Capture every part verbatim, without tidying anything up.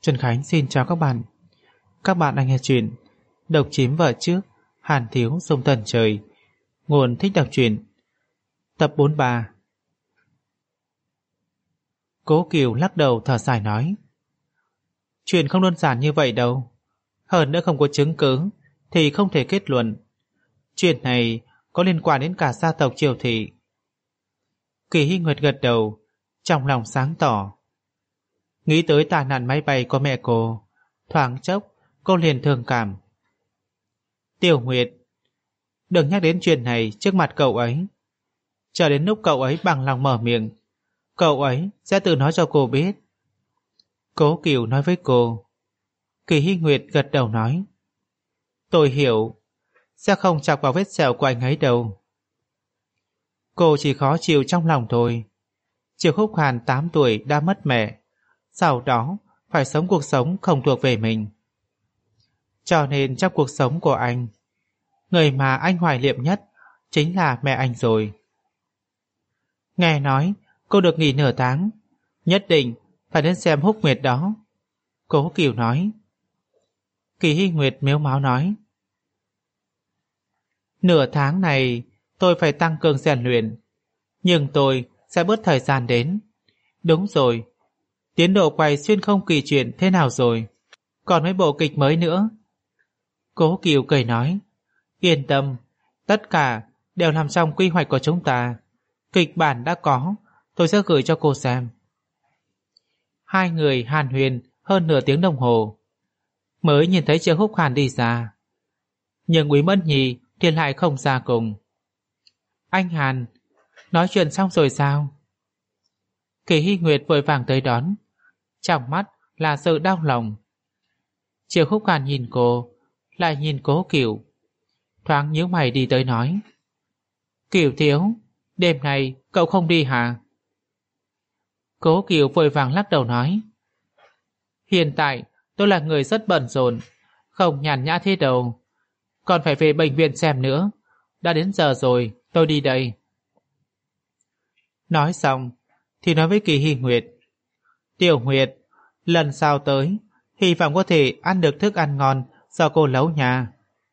Trần Khánh xin chào các bạn. Các bạn đang nghe chuyện Độc Chiếm Vợ Trước, Hàn Thiếu Sông Tần Trời. Nguồn Thích Đọc Truyện. Tập bốn mươi ba. Cố Kiều lắc đầu thở dài nói: chuyện không đơn giản như vậy đâu. Hơn nữa không có chứng cứ thì không thể kết luận. Chuyện này có liên quan đến cả gia tộc Triều Thị. Kỳ Hy Nguyệt gật đầu, trong lòng sáng tỏ. Nghĩ tới tai nạn máy bay của mẹ cô, thoáng chốc cô liền thương cảm. Tiểu Nguyệt, đừng nhắc đến chuyện này trước mặt cậu ấy. Chờ đến lúc cậu ấy bằng lòng mở miệng, cậu ấy sẽ tự nói cho cô biết. Cố Kiều nói với cô. Kỳ Hy Nguyệt gật đầu nói: tôi hiểu, sẽ không chọc vào vết sẹo của anh ấy đâu. Cô chỉ khó chịu trong lòng thôi. Triệu Khúc Hàn tám tuổi đã mất mẹ, sau đó phải sống cuộc sống không thuộc về mình. Cho nên trong cuộc sống của anh, người mà anh hoài niệm nhất chính là mẹ anh rồi. Nghe nói cô được nghỉ nửa tháng, nhất định phải đến xem Húc Nguyệt đó. Cố Kiều nói. Kỳ Hy Nguyệt mếu máo nói: nửa tháng này tôi phải tăng cường rèn luyện, nhưng tôi sẽ bớt thời gian đến. Đúng rồi, tiến độ quay xuyên không kỳ chuyện thế nào rồi? Còn mấy bộ kịch mới nữa. Cố Kiều cười nói: yên tâm, tất cả đều nằm trong quy hoạch của chúng ta. Kịch bản đã có, tôi sẽ gửi cho cô xem. Hai người hàn huyền hơn nửa tiếng đồng hồ, mới nhìn thấy Triệu Húc Hàn đi ra. Nhưng Quý Mẫn Nhi thì lại không ra cùng. Anh Hàn, nói chuyện xong rồi sao? Kỳ Hy Nguyệt vội vàng tới đón, trong mắt là sự đau lòng. Triệu Húc Hàn nhìn cô, lại nhìn Cố Kiều, thoáng nhíu mày đi tới nói: Kiều thiếu, đêm nay cậu không đi hả? Cố Kiều vội vàng lắc đầu nói: hiện tại tôi là người rất bận rộn, không nhàn nhã thế đâu. Còn phải về bệnh viện xem nữa. Đã đến giờ rồi, tôi đi đây. Nói xong thì nói với Kỳ Hy Nguyệt: Tiểu Nguyệt, lần sau tới hy vọng có thể ăn được thức ăn ngon do cô nấu nhà.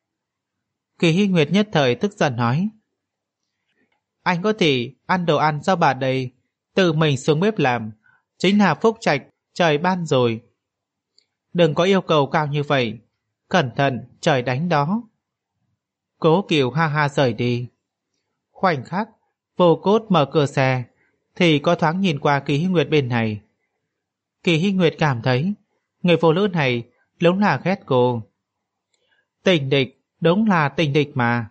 Kỳ Hy Nguyệt nhất thời tức giận nói: anh có thể ăn đồ ăn do bà đây tự mình xuống bếp làm, chính là phúc trạch trời ban rồi. Đừng có yêu cầu cao như vậy, cẩn thận trời đánh đó. Cố Kiều ha ha rời đi. Khoảnh khắc Vô Cốt mở cửa xe thì có thoáng nhìn qua Kỳ Hy Nguyệt bên này. Kỳ Hy Nguyệt cảm thấy người phụ nữ này đúng là ghét cô. Tình địch, đúng là tình địch mà.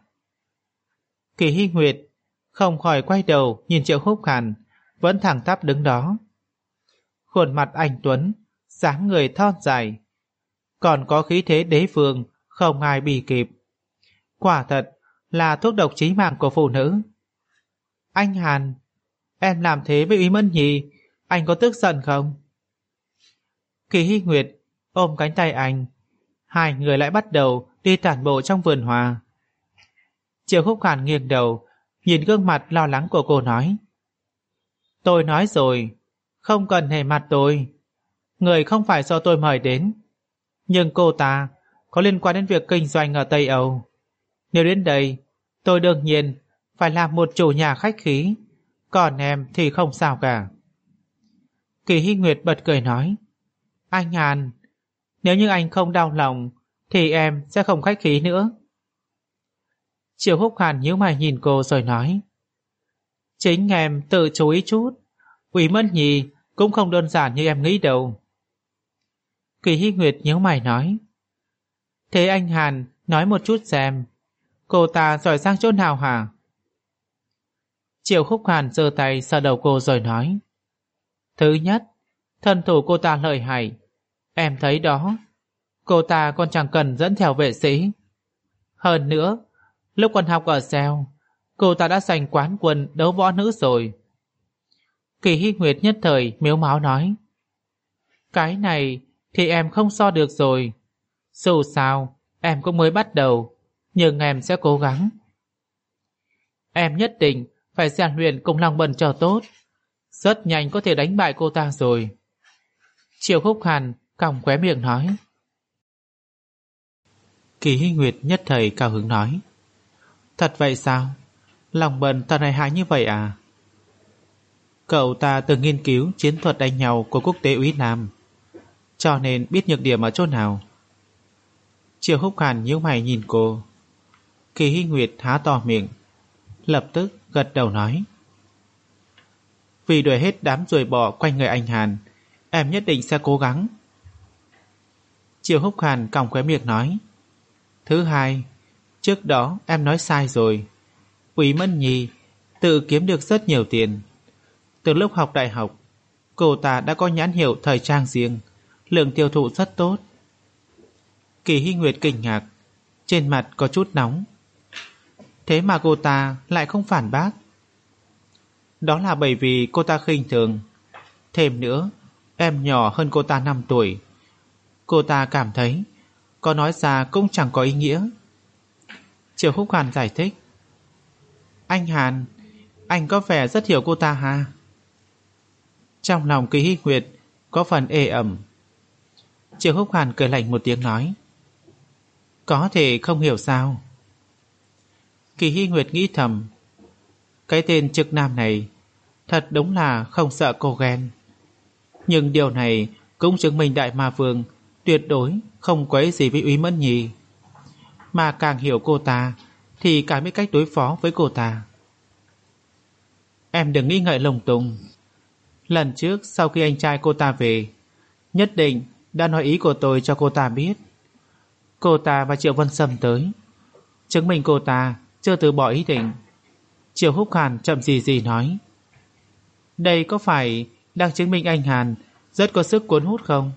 Kỳ Hy Nguyệt không khỏi quay đầu nhìn Triệu Húc Hàn vẫn thẳng tắp đứng đó. Khuôn mặt anh tuấn, dáng người thon dài, còn có khí thế đế vương không ai bì kịp. Quả thật là thuốc độc chí mạng của phụ nữ. Anh Hàn, em làm thế với Ý Mẫn Nhi, anh có tức giận không? Kỳ Hy Nguyệt ôm cánh tay anh, hai người lại bắt đầu đi tản bộ trong vườn hoa. Triệu Khúc Hàn nghiêng đầu nhìn gương mặt lo lắng của cô nói: tôi nói rồi, không cần nể mặt tôi. Người không phải do tôi mời đến, nhưng cô ta có liên quan đến việc kinh doanh ở Tây Âu. Nếu đến đây, tôi đương nhiên phải làm một chủ nhà khách khí, còn em thì không sao cả. Kỳ Hy Nguyệt bật cười nói: anh Hàn, nếu như anh không đau lòng thì em sẽ không khách khí nữa. Triệu Húc Hàn nhíu mày nhìn cô rồi nói: chính em tự chú ý chút, Quý Mẫn Nhi cũng không đơn giản như em nghĩ đâu. Kỳ Hy Nguyệt nhíu mày nói: thế anh Hàn nói một chút xem, cô ta giỏi giang chỗ nào hả? Triệu Húc Hàn giơ tay sờ đầu cô rồi nói: thứ nhất, thân thủ cô ta lợi hại, em thấy đó, cô ta còn chẳng cần dẫn theo vệ sĩ. Hơn nữa, lúc còn học ở Seo, cô ta đã giành quán quân đấu võ nữ rồi. Kỳ Hy Nguyệt nhất thời mếu máo nói: cái này thì em không so được rồi. Dù sao, em cũng mới bắt đầu, nhưng em sẽ cố gắng. Em nhất định phải rèn luyện cùng lòng bần cho tốt, rất nhanh có thể đánh bại cô ta rồi. Triệu Khúc Hàn cong khóe miệng nói. Kỳ Hy Nguyệt nhất thời cao hứng nói. Thật vậy sao? Lòng bần thật này hại như vậy à? Cậu ta từng nghiên cứu chiến thuật đánh nhau của quốc tế úy Nam, cho nên biết nhược điểm ở chỗ nào. Triệu Húc Hàn nhíu mày nhìn cô. Kỳ Hy Nguyệt há to miệng, lập tức gật đầu nói. Vì đuổi hết đám ruồi bọ quanh người anh Hàn, em nhất định sẽ cố gắng. Triệu Húc Hàn còng khóe miệng nói. Thứ hai, trước đó em nói sai rồi. Quý Mẫn Nhi tự kiếm được rất nhiều tiền. Từ lúc học đại học, cô ta đã có nhãn hiệu thời trang riêng, lượng tiêu thụ rất tốt. Kỳ Hy Nguyệt kinh ngạc, trên mặt có chút nóng. Thế mà cô ta lại không phản bác. Đó là bởi vì cô ta khinh thường. Thêm nữa, em nhỏ hơn cô ta năm tuổi. Cô ta cảm thấy có nói ra cũng chẳng có ý nghĩa. Triệu Húc Hàn giải thích. Anh Hàn, anh có vẻ rất hiểu cô ta ha? Trong lòng Kỳ Hy Nguyệt có phần ê ẩm. Triệu Húc Hàn cười lạnh một tiếng nói. Có thể không hiểu sao? Kỳ Hy Nguyệt nghĩ thầm. Cái tên trực nam này thật đúng là không sợ cô ghen. Nhưng điều này cũng chứng minh Đại Ma Vương tuyệt đối không quấy gì với Úy Mẫn Nhi. Mà càng hiểu cô ta thì càng biết cách đối phó với cô ta. Em đừng nghĩ ngợi lung tung. Lần trước sau khi anh trai cô ta về, nhất định đã nói ý của tôi cho cô ta biết. Cô ta và Triệu Vân Sâm tới, chứng minh cô ta chưa từ bỏ ý định. Triệu Húc Hàn chậm gì gì nói. Đây có phải đang chứng minh anh Hàn rất có sức cuốn hút không?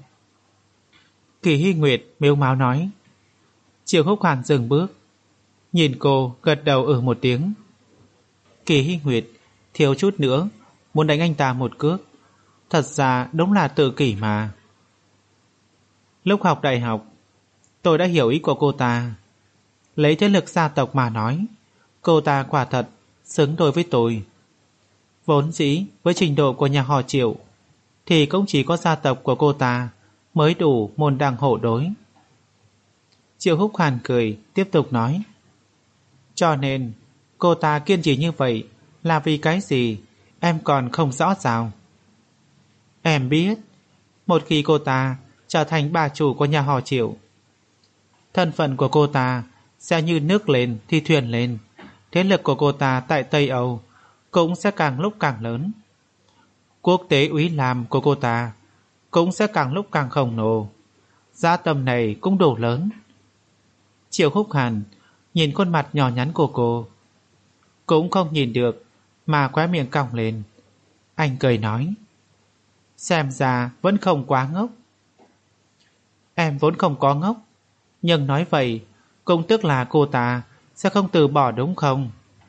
Kỳ Hy Nguyệt mếu máo nói. Triệu Húc Hàn dừng bước, nhìn cô gật đầu ừ một tiếng. Kỳ Hy Nguyệt thiếu chút nữa muốn đánh anh ta một cước. Thật ra đúng là tự kỷ mà. Lúc học đại học, tôi đã hiểu ý của cô ta. Lấy thế lực gia tộc mà nói, cô ta quả thật xứng đôi với tôi. Vốn dĩ với trình độ của nhà họ Triệu thì cũng chỉ có gia tộc của cô ta mới đủ môn đăng hộ đối. Triệu Húc Hàn cười tiếp tục nói. Cho nên cô ta kiên trì như vậy là vì cái gì em còn không rõ sao? Em biết, một khi cô ta trở thành bà chủ của nhà họ Triệu, thân phận của cô ta sẽ như nước lên thì thuyền lên. Thế lực của cô ta tại Tây Âu cũng sẽ càng lúc càng lớn. Quốc tế úy làm của cô ta cũng sẽ càng lúc càng khổng lồ. Giá tầm này cũng đủ lớn. Triệu Húc Hàn nhìn khuôn mặt nhỏ nhắn của cô, cũng không nhìn được mà khóe miệng cong lên. Anh cười nói. Xem ra vẫn không quá ngốc. Em vốn không có ngốc, nhưng nói vậy cũng tức là cô ta sẽ không từ bỏ đúng không?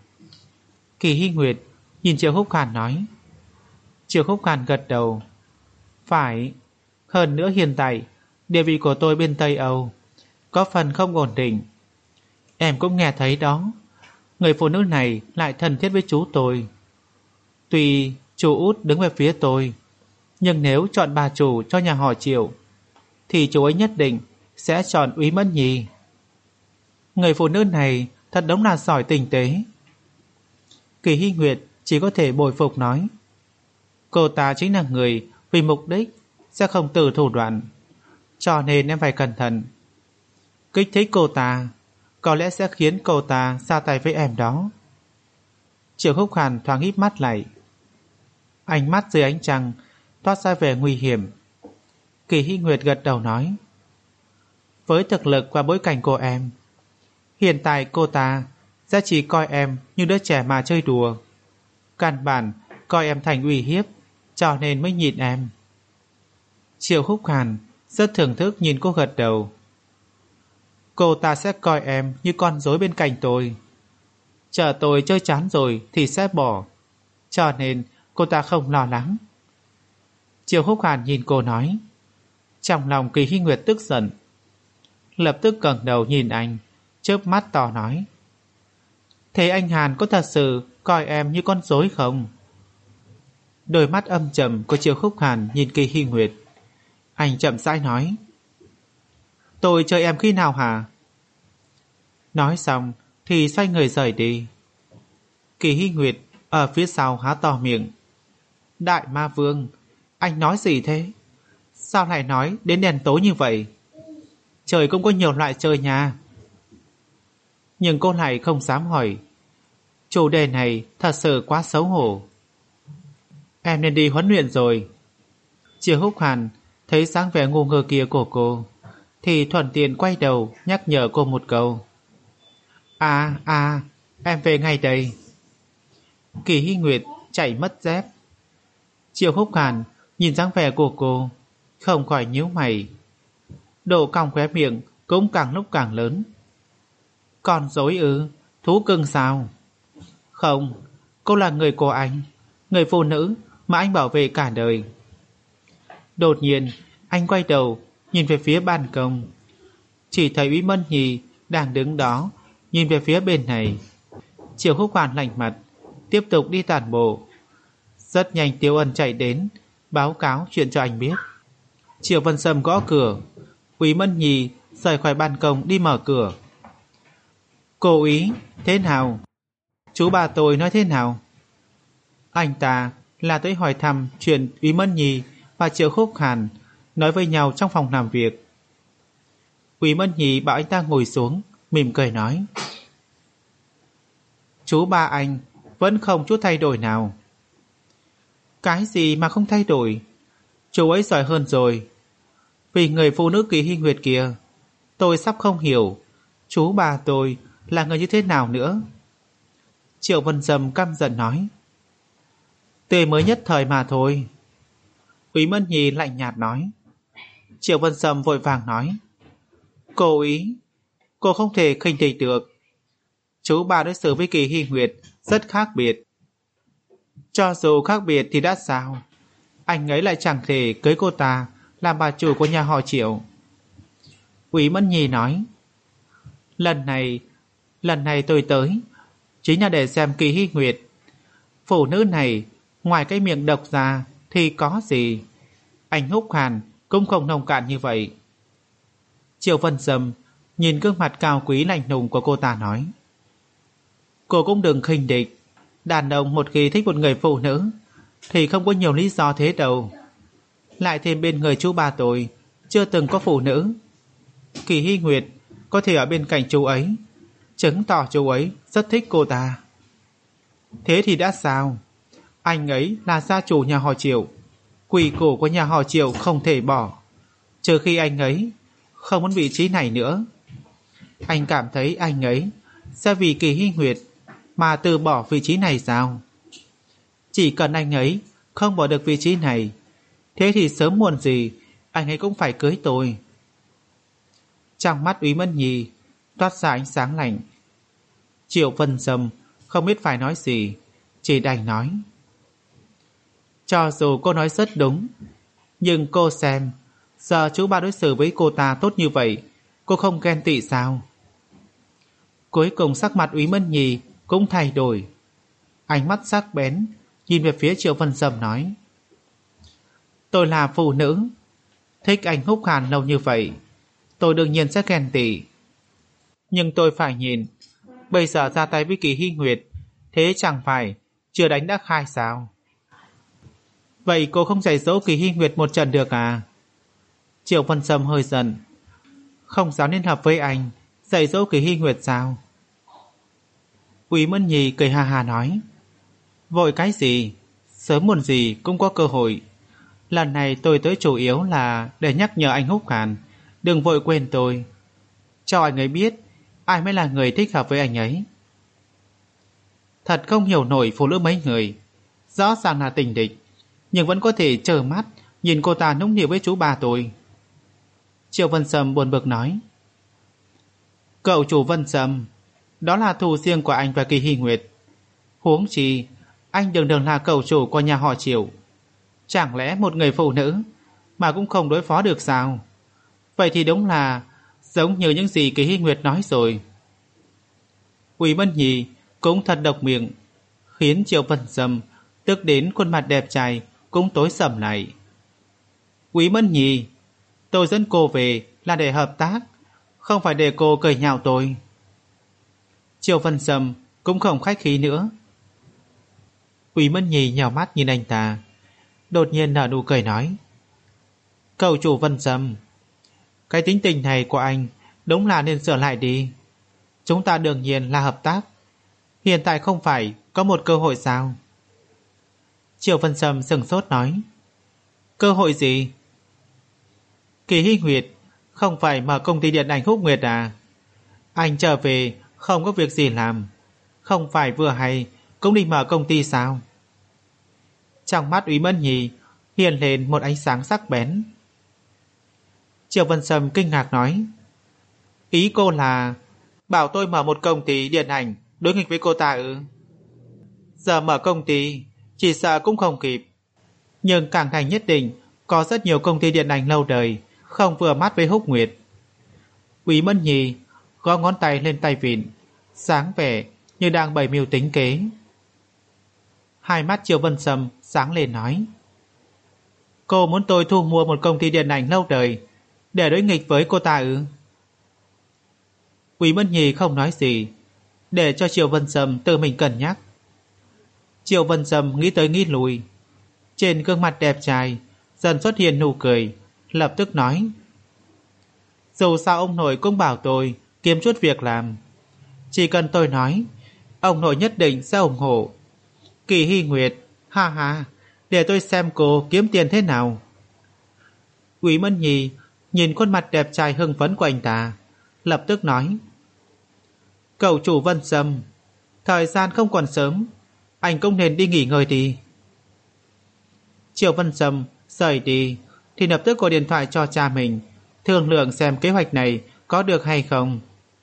Kỳ Hy Nguyệt nhìn Triệu Húc Hàn nói. Triệu Húc Hàn gật đầu. Phải, hơn nữa hiện tại địa vị của tôi bên Tây Âu có phần không ổn định. Em cũng nghe thấy đó, người phụ nữ này lại thân thiết với chú tôi. Tuy chú út đứng về phía tôi, nhưng nếu chọn bà chủ cho nhà họ Triệu thì chú ấy nhất định sẽ chọn Úy Mẫn Nhi. Người phụ nữ này thật đúng là giỏi tinh tế. Kỳ Hy Nguyệt chỉ có thể bồi phục nói. Cô ta chính là người vì mục đích sẽ không từ thủ đoạn, cho nên em phải cẩn thận. Kích thích cô ta có lẽ sẽ khiến cô ta ra tay với em đó. Triệu Húc Hàn thoáng híp mắt lại, ánh mắt dưới ánh trăng toát ra vẻ nguy hiểm. Kỳ Hy Nguyệt gật đầu nói. Với thực lực và bối cảnh của em, hiện tại cô ta sẽ chỉ coi em như đứa trẻ mà chơi đùa, căn bản coi em thành uy hiếp, cho nên mới nhịn em. Triệu Húc Hàn rất thưởng thức nhìn cô gật đầu. Cô ta sẽ coi em như con rối bên cạnh tôi, chờ tôi chơi chán rồi thì sẽ bỏ, cho nên cô ta không lo lắng. Triệu Húc Hàn nhìn cô nói. Trong lòng Kỳ Hy Nguyệt tức giận, lập tức ngẩng đầu nhìn anh, chớp mắt to nói. Thế anh Hàn có thật sự coi em như con rối không? Đôi mắt âm trầm của Triệu Húc Hàn nhìn Kỳ Hy Nguyệt, Anh chậm rãi nói. Tôi chơi em khi nào hả? Nói xong thì xoay người rời đi. Kỳ Hy Nguyệt ở phía sau há to miệng. Đại ma vương, anh nói gì thế? Sao lại nói đến đèn tối như vậy? Trời cũng có nhiều loại chơi nha. Nhưng cô lại không dám hỏi. Chủ đề này thật sự quá xấu hổ. Em nên đi huấn luyện rồi. Triệu Húc Hàn thấy dáng vẻ ngu ngơ kia của cô thì thuận tiện quay đầu nhắc nhở cô một câu. À à, em về ngay đây. Kỳ Hy Nguyệt chạy mất dép. Triệu Húc Hàn nhìn dáng vẻ của cô không khỏi nhíu mày. Độ cong khóe miệng cũng càng lúc càng lớn. Con dối ư? Thú cưng sao? Không, cô là người của anh, người phụ nữ mà anh bảo vệ cả đời. Đột nhiên anh quay đầu nhìn về phía ban công. Chỉ thấy Úy Mân Nhi đang đứng đó nhìn về phía bên này. Triệu Húc Hoàn lạnh mặt tiếp tục đi tản bộ. Rất nhanh Tiêu Ân chạy đến báo cáo chuyện cho anh biết. Triệu Vân Sâm gõ cửa. Úy Mân Nhi rời khỏi ban công đi mở cửa. Cô Úy, thế nào? Chú bà tôi nói thế nào? Anh ta là tới hỏi thăm chuyện Úy Mân Nhi và Triệu Húc Hàn nói với nhau trong phòng làm việc. Úy Mân Nhi bảo anh ta ngồi xuống, mỉm cười nói. Chú ba anh vẫn không chút thay đổi nào. Cái gì mà không thay đổi? Chú ấy giỏi hơn rồi. Vì người phụ nữ Kỳ Hy Nguyệt kia, tôi sắp không hiểu chú bà tôi là người như thế nào nữa. Triệu Vân Dâm căm giận nói. Tề mới nhất thời mà thôi. Úy Mân Nhi lạnh nhạt nói. Triệu Vân Dâm vội vàng nói. Cô Úy, cô không thể khinh địch được. Chú bà đối xử với Kỳ Hy Nguyệt rất khác biệt. Cho dù khác biệt thì đã sao? Anh ấy lại chẳng thể cưới cô ta làm bà chủ của nhà họ Triệu. Úy Mân Nhi nói. Lần này, lần này tôi tới chính là để xem Kỳ Hy Nguyệt. Phụ nữ này ngoài cái miệng độc ra thì có gì? Anh Húc Hàn cũng không nông cạn như vậy. Triệu Vân Dâm nhìn gương mặt cao quý lạnh lùng của cô ta nói. Cô cũng đừng khinh địch. Đàn ông một khi thích một người phụ nữ thì không có nhiều lý do thế đâu. Lại thêm bên người chú ba tôi chưa từng có phụ nữ. Kỳ Hy Nguyệt có thể ở bên cạnh chú ấy, chứng tỏ chú ấy rất thích cô ta. Thế thì đã sao? Anh ấy là gia chủ nhà họ Triệu, quỷ củ của nhà họ Triệu không thể bỏ, trừ khi anh ấy không muốn vị trí này nữa. Anh cảm thấy anh ấy sẽ vì Kỳ Hy Nguyệt mà từ bỏ vị trí này sao? Chỉ cần anh ấy không bỏ được vị trí này, thế thì sớm muộn gì anh ấy cũng phải cưới tôi. Trong mắt Úy Mân Nhi toát ra ánh sáng lạnh. Triệu Vân Dâm không biết phải nói gì, chỉ đành nói. Cho dù cô nói rất đúng, nhưng cô xem, giờ chú ba đối xử với cô ta tốt như vậy, cô không ghen tị sao? Cuối cùng sắc mặt Úy Mân Nhi cũng thay đổi. Ánh mắt sắc bén nhìn về phía Triệu Vân Dâm nói. Tôi là phụ nữ, thích anh Húc Hàn lâu như vậy, tôi đương nhiên sẽ ghen tị. Nhưng tôi phải nhìn, bây giờ ra tay với Kỳ Hy Nguyệt, thế chẳng phải chưa đánh đã khai sao? Vậy cô không dạy dỗ Kỳ Hy Nguyệt một trận được à? Triệu Vân Dâm hơi giận. Không dám liên hợp với anh dạy dỗ Kỳ Hy Nguyệt sao? Úy Mân Nhi cười ha ha nói. Vội cái gì? Sớm muộn gì cũng có cơ hội. Lần này tôi tới chủ yếu là để nhắc nhở anh Húc Hàn đừng vội quên tôi, cho anh ấy biết ai mới là người thích hợp với anh ấy. Thật không hiểu nổi phụ nữ mấy người, rõ ràng là tình địch nhưng vẫn có thể trơ mắt nhìn cô ta nũng nịu với chú bà tôi. Triệu Vân Sâm buồn bực nói. Cậu chủ Vân Sâm, đó là thù riêng của anh và Kỳ Hy Nguyệt. Huống chi anh đường đường là cậu chủ của nhà họ Triệu, chẳng lẽ một người phụ nữ mà cũng không đối phó được sao? Vậy thì đúng là giống như những gì Kỳ Hy Nguyệt nói rồi. Úy Mân Nhi cũng thật độc miệng, khiến Triệu Vân Sâm tức đến khuôn mặt đẹp trai cũng tối sầm lại. Úy Mân Nhi, Tôi dẫn cô về là để hợp tác, không phải để cô cười nhạo tôi. Triệu Vân Sâm cũng không khách khí nữa. Quý Mẫn Nhi nhào mắt nhìn anh ta, đột nhiên nở nụ cười nói: Cậu chủ Vân Sâm, cái tính tình này của anh đúng là nên sửa lại đi. Chúng ta đương nhiên là hợp tác, hiện tại không phải có một cơ hội sao? Triệu Vân Sâm sừng sốt nói: Cơ hội gì? Kỳ Hy Nguyệt không phải mở công ty điện ảnh Húc Nguyệt à? Anh trở về không có việc gì làm, không phải vừa hay cũng đi mở công ty sao? Trong mắt Úy Mẫn Nhi hiện lên một ánh sáng sắc bén. Triệu Vân Sâm kinh ngạc nói: Ý cô là bảo tôi mở một công ty điện ảnh đối nghịch với cô ta ư? Giờ mở công ty chỉ sợ cũng không kịp, nhưng Cảng Thành nhất định có rất nhiều công ty điện ảnh lâu đời không vừa mắt với Húc Nguyệt. Úy Mẫn Nhi gõ ngón tay lên tay vịn, sáng vẻ như đang bày mưu tính kế. Hai mắt Triệu Vân Sâm sáng lên nói: Cô muốn tôi thu mua một công ty điện ảnh lâu đời để đối nghịch với cô ta ư? Úy Mẫn Nhi không nói gì, để cho Triệu Vân Sâm tự mình cân nhắc. Triệu Vân Sâm nghĩ tới nghĩ lui, trên gương mặt đẹp trai dần xuất hiện nụ cười, lập tức nói: Dù sao ông nội cũng bảo tôi kiếm chút việc làm, chỉ cần tôi nói, ông nội nhất định sẽ ủng hộ. Kỳ Hy Nguyệt, ha ha, để tôi xem cô kiếm tiền thế nào. Úy Mẫn Nhi nhìn khuôn mặt đẹp trai hưng phấn của anh ta, lập tức nói: Cậu chủ Vân Sâm, thời gian không còn sớm, anh cũng nên đi nghỉ ngơi đi. Triệu Vân Sâm rời đi thì lập tức gọi điện thoại cho cha mình, thương lượng xem kế hoạch này có được hay không.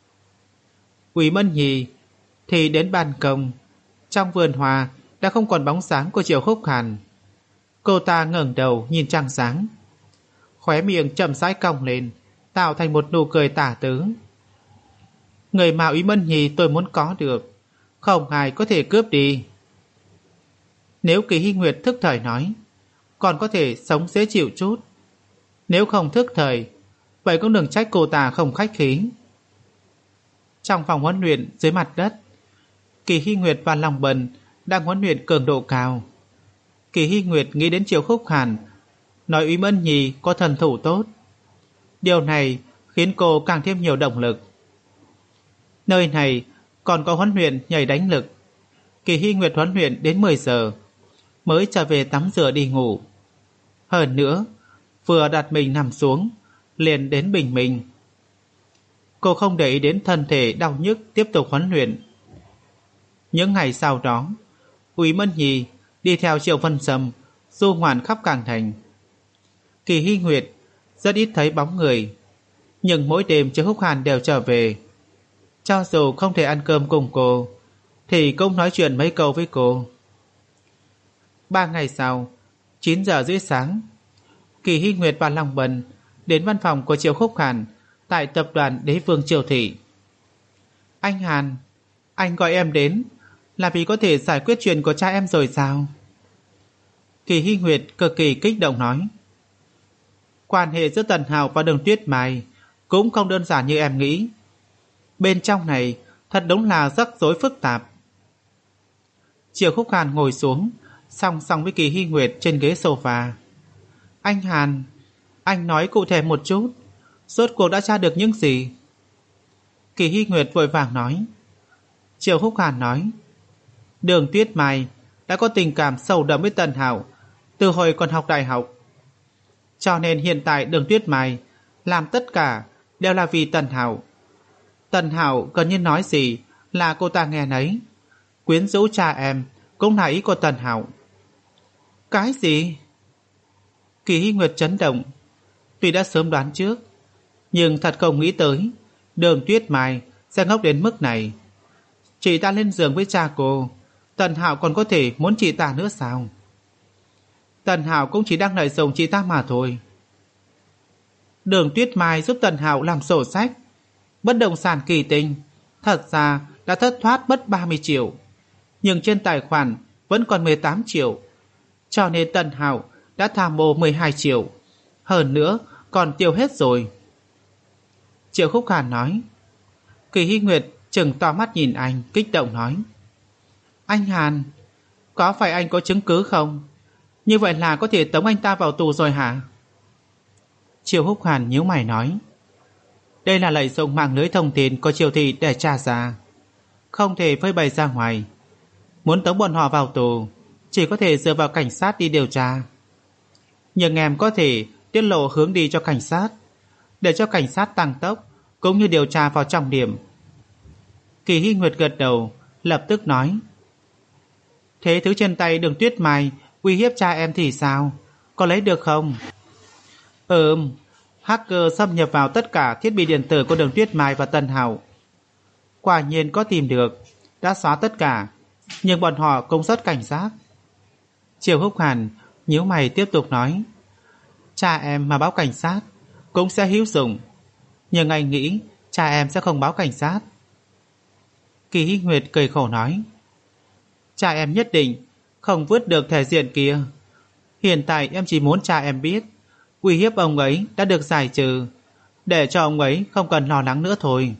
Úy Mẫn Nhi thì đến ban công. Trong vườn hoa đã không còn bóng sáng của Triệu Khúc Hàn. Cô ta ngẩng đầu nhìn trăng sáng, khóe miệng chậm rãi cong lên, tạo thành một nụ cười tà tứ. Người mà Úy Mẫn Nhi tôi muốn có được, không ai có thể cướp đi. Nếu Kỳ Hy Nguyệt thức thời nói, còn có thể sống dễ chịu chút. Nếu không thức thời, vậy cũng đừng trách cô ta không khách khí. Trong phòng huấn luyện dưới mặt đất, Kỳ Hy Nguyệt và Long Bần đang huấn luyện cường độ cao. Kỳ Hy Nguyệt nghĩ đến Triệu Khúc Hàn, nói Úy Mẫn Nhi có thần thủ tốt. Điều này khiến cô càng thêm nhiều động lực. Nơi này còn có huấn luyện nhảy đánh lực. Kỳ Hy Nguyệt huấn luyện đến mười giờ mới trở về tắm rửa đi ngủ. Hơn nữa, vừa đặt mình nằm xuống liền đến bình minh. Cô không để ý đến thân thể đau nhức, tiếp tục huấn luyện. Những ngày sau đó, Úy Mẫn Nhi đi theo Triệu Vân Sâm du ngoạn khắp Cảng Thành. Kỳ Hy Nguyệt rất ít thấy bóng người, nhưng mỗi đêm Triệu Khúc Hàn đều trở về. Cho dù không thể ăn cơm cùng cô thì cũng nói chuyện mấy câu với cô. Ba ngày sau, chín giờ rưỡi sáng, Kỳ Hy Nguyệt và Long Bần đến văn phòng của Triệu Khúc Hàn tại tập đoàn Đế Vương Triều Thị. Anh Hàn, anh gọi em đến là vì có thể giải quyết chuyện của cha em rồi sao? Kỳ Hy Nguyệt cực kỳ kích động nói. Quan hệ giữa Tần Hạo và Đường Tuyết Mai cũng không đơn giản như em nghĩ. Bên trong này thật đúng là rắc rối phức tạp. Triệu Khúc Hàn ngồi xuống song song với Kỳ Hy Nguyệt trên ghế sofa. Anh Hàn, anh nói cụ thể một chút, rốt cuộc đã tra được những gì? Kỳ Hy Nguyệt vội vàng nói. Triệu Khúc Hàn nói, Đường Tuyết Mai đã có tình cảm sâu đậm với Tần Hạo từ hồi còn học đại học. Cho nên hiện tại Đường Tuyết Mai làm tất cả đều là vì Tần Hạo. Tần Hạo gần như nói gì là cô ta nghe nấy. Quyến rũ cha em cũng là ý của Tần Hạo. Cái gì? Kỳ Hy Nguyệt chấn động. Tuy đã sớm đoán trước, nhưng thật không nghĩ tới Đường Tuyết Mai sẽ ngốc đến mức này. Chị ta lên giường với cha cô, Tần Hạo còn có thể muốn chị ta nữa sao? Tần Hạo cũng chỉ đang lợi dụng chị ta mà thôi. Đường Tuyết Mai giúp Tần Hạo làm sổ sách bất động sản Kỳ Tinh, thật ra đã thất thoát mất ba mươi triệu, nhưng trên tài khoản vẫn còn mười tám triệu, cho nên Tần Hạo đã tham mô mười hai triệu, hơn nữa còn tiêu hết rồi. Triệu Khúc Hàn nói. Kỳ Hy Nguyệt trừng to mắt nhìn anh, kích động nói. Anh Hàn, có phải anh có chứng cứ không? Như vậy là có thể tống anh ta vào tù rồi hả? Triệu Húc Hàn nhíu mày nói. Đây là lợi dụng mạng lưới thông tin của Triều Thị để tra ra, không thể phơi bày ra ngoài. Muốn tống bọn họ vào tù, chỉ có thể dựa vào cảnh sát đi điều tra. Nhưng em có thể tiết lộ hướng đi cho cảnh sát, để cho cảnh sát tăng tốc, cũng như điều tra vào trọng điểm. Kỳ Hy Nguyệt gật đầu, lập tức nói. Thế thứ trên tay Đường Tuyết Mai uy hiếp cha em thì sao? Có lấy được không? Ừm, hacker xâm nhập vào tất cả thiết bị điện tử của Đường Tuyết Mai và Tân Hạo. Quả nhiên có tìm được, đã xóa tất cả, nhưng bọn họ cũng rất cảnh giác. Triệu Húc Hàn nhíu mày tiếp tục nói. Cha em mà báo cảnh sát cũng sẽ hữu dụng, nhưng anh nghĩ cha em sẽ không báo cảnh sát. Kỳ Hy Nguyệt cười khổ nói. Cha em nhất định không vứt được thể diện kia. Hiện tại em chỉ muốn cha em biết uy hiếp ông ấy đã được giải trừ, để cho ông ấy không cần lo lắng nữa thôi.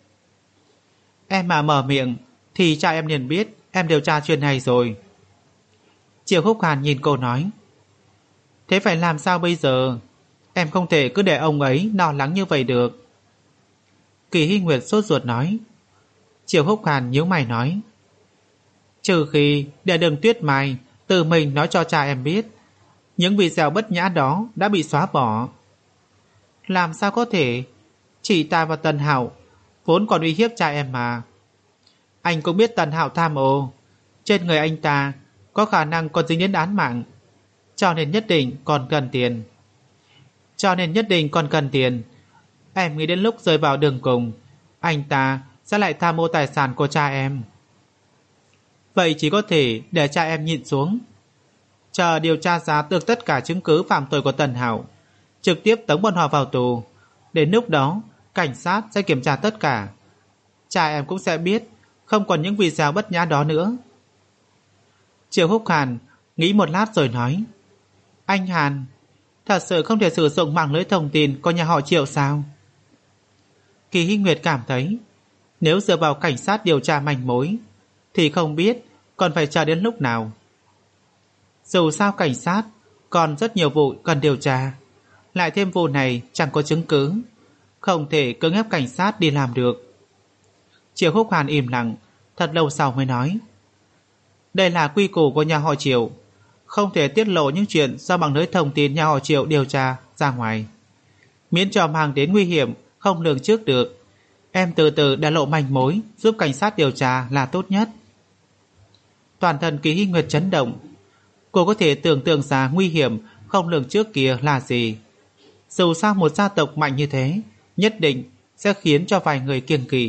Em mà mở miệng thì cha em liền biết em điều tra chuyện này rồi. Triệu Khúc Hàn nhìn cô nói. Thế phải làm sao bây giờ? Em không thể cứ để ông ấy lo lắng như vậy được. Kỳ Hy Nguyệt sốt ruột nói. Triệu Khúc Hàn nhíu mày nói. Trừ khi để Đường Tuyết Mai tự mình nói cho cha em biết những video bất nhã đó đã bị xóa bỏ. Làm sao có thể? Chị ta và Tần Hạo vốn còn uy hiếp cha em mà. Anh cũng biết Tần Hạo tham ô, trên người anh ta có khả năng còn dính đến án mạng, cho nên nhất định còn cần tiền. Cho nên nhất định còn cần tiền. Em nghĩ đến lúc rơi vào đường cùng, anh ta sẽ lại tham ô tài sản của cha em. Vậy chỉ có thể để cha em nhịn xuống, chờ điều tra ra được tất cả chứng cứ phạm tội của Tần Hạo, trực tiếp tống bọn họ vào tù. Đến lúc đó cảnh sát sẽ kiểm tra tất cả, cha em cũng sẽ biết không còn những video bất nhã đó nữa. Triệu Húc Hàn nghĩ một lát rồi nói. Anh Hàn, thật sự không thể sử dụng mạng lưới thông tin của nhà họ Triệu sao? Kỳ Hy Nguyệt cảm thấy nếu dựa vào cảnh sát điều tra manh mối thì không biết còn phải chờ đến lúc nào. Dù sao cảnh sát còn rất nhiều vụ cần điều tra, lại thêm vụ này chẳng có chứng cứ, không thể cưỡng ép cảnh sát đi làm được. Triệu Húc Hàn im lặng thật lâu sau mới nói. Đây là quy củ của nhà họ Triệu, không thể tiết lộ những chuyện do mạng lưới thông tin nhà họ Triệu điều tra ra ngoài, miễn cho mang đến nguy hiểm không lường trước được. Em từ từ đã lộ manh mối giúp cảnh sát điều tra là tốt nhất. Toàn thân Kỳ Hy Nguyệt chấn động. Cô có thể tưởng tượng ra nguy hiểm không lường trước kia là gì. Dù sao một gia tộc mạnh như thế nhất định sẽ khiến cho vài người kiêng kỵ.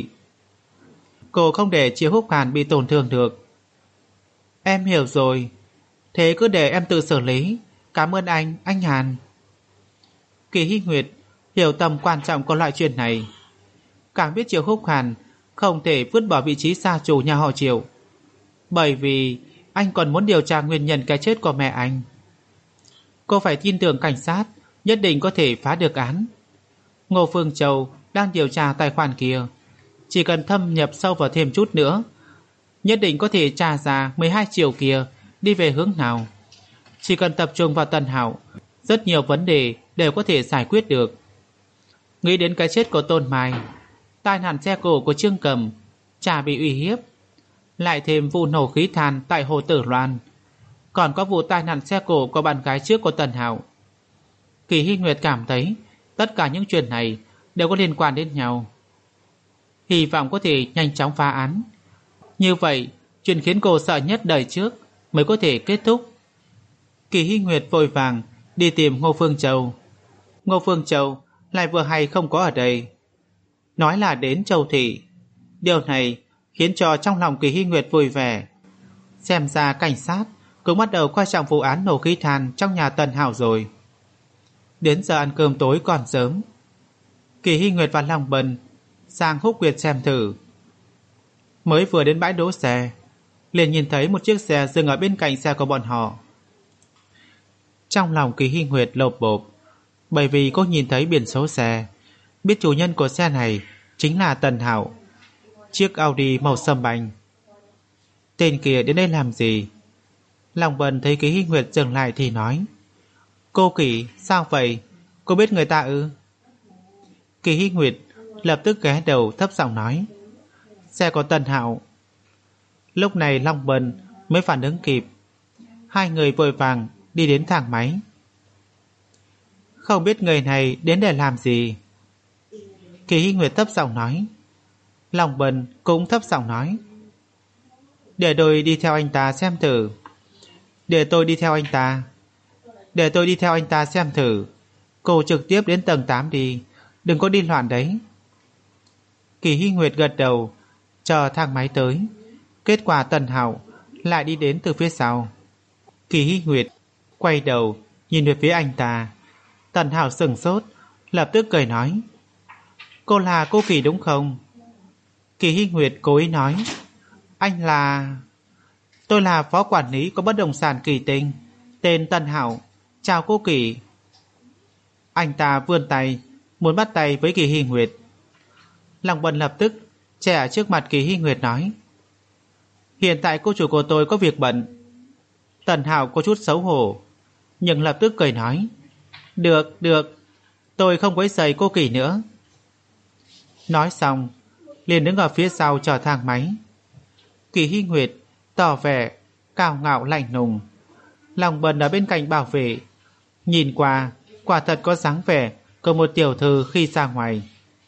Cô không để Triệu Húc Hàn bị tổn thương được. Em hiểu rồi, thế cứ để em tự xử lý. Cảm ơn anh, anh Hàn. Kỳ Hy Nguyệt hiểu tầm quan trọng của loại chuyện này, càng biết Triệu Húc Hàn không thể vứt bỏ vị trí gia chủ nhà họ Triệu, bởi vì anh còn muốn điều tra nguyên nhân cái chết của mẹ anh. Cô phải tin tưởng cảnh sát nhất định có thể phá được án. Ngô Phương Châu đang điều tra tài khoản kia, chỉ cần thâm nhập sâu vào thêm chút nữa, nhất định có thể tra ra mười hai triệu kia đi về hướng nào. Chỉ cần tập trung vào Tần Hạo, rất nhiều vấn đề đều có thể giải quyết được. Nghĩ đến cái chết của Tôn Mai, tai nạn xe cộ của Trương Cầm, chả bị uy hiếp, lại thêm vụ nổ khí than tại Hồ Tử Loan, còn có vụ tai nạn xe cộ của bạn gái trước của Tần Hạo. Kỳ Hy Nguyệt cảm thấy tất cả những chuyện này đều có liên quan đến nhau. Hy vọng có thể nhanh chóng phá án. Như vậy, chuyện khiến cô sợ nhất đời trước mới có thể kết thúc. Kỳ Hy Nguyệt vội vàng đi tìm Ngô Phương Châu. Ngô Phương Châu lại vừa hay không có ở đây, nói là đến Châu Thị. Điều này khiến cho trong lòng Kỳ Hy Nguyệt vui vẻ. Xem ra cảnh sát cũng bắt đầu coi trọng vụ án nổ khí than trong nhà Tần Hạo rồi. Đến giờ ăn cơm tối còn sớm, Kỳ Hy Nguyệt và Long Bân sang Húc Nguyệt xem thử. Mới vừa đến bãi đỗ xe, liền nhìn thấy một chiếc xe dừng ở bên cạnh xe của bọn họ. Trong lòng Kỳ Hy Nguyệt lộp bộp, Bởi vì cô nhìn thấy biển số xe, biết chủ nhân của xe này chính là Tần Hạo, chiếc Audi màu sâm banh. Tên kia đến đây làm gì? Lòng Bần thấy Kỳ Hy Nguyệt dừng lại thì nói: Cô Kỳ, sao vậy? Cô biết người ta ư? Kỳ Hy Nguyệt lập tức ghé đầu thấp giọng nói: Xe của Tần Hạo. Lúc này Long Bần mới phản ứng kịp. Hai người vội vàng đi đến thang máy. Không biết người này đến để làm gì? Kỳ Hy Nguyệt thấp giọng nói. Long Bần cũng thấp giọng nói: Để tôi đi theo anh ta xem thử. Để tôi đi theo anh ta. Để tôi đi theo anh ta xem thử. Cô trực tiếp đến tầng tám đi, đừng có đi loạn đấy. Kỳ Hy Nguyệt gật đầu, chờ thang máy tới. Kết quả Tần Hạo lại đi đến từ phía sau. Kỳ Hy Nguyệt quay đầu nhìn về phía anh ta. Tần Hạo sửng sốt, lập tức cười nói: Cô là cô Kỳ đúng không? Kỳ Hy Nguyệt cố ý nói: Anh là... Tôi là phó quản lý của bất động sản Kỳ Tinh, tên Tần Hạo. Chào cô Kỳ. Anh ta vươn tay muốn bắt tay với Kỳ Hy Nguyệt. Lăng Bân lập tức trẻ trước mặt Kỳ Hy Nguyệt nói: Hiện tại cô chủ của tôi có việc bận. Tần Hạo có chút xấu hổ, nhưng lập tức cười nói: Được, được, tôi không quấy rầy cô Kỳ nữa. Nói xong liền đứng ở phía sau chờ thang máy. Kỳ Hy Nguyệt tỏ vẻ cao ngạo lạnh lùng. Lòng Bần ở bên cạnh bảo vệ, nhìn qua quả thật có dáng vẻ của một tiểu thư khi ra ngoài.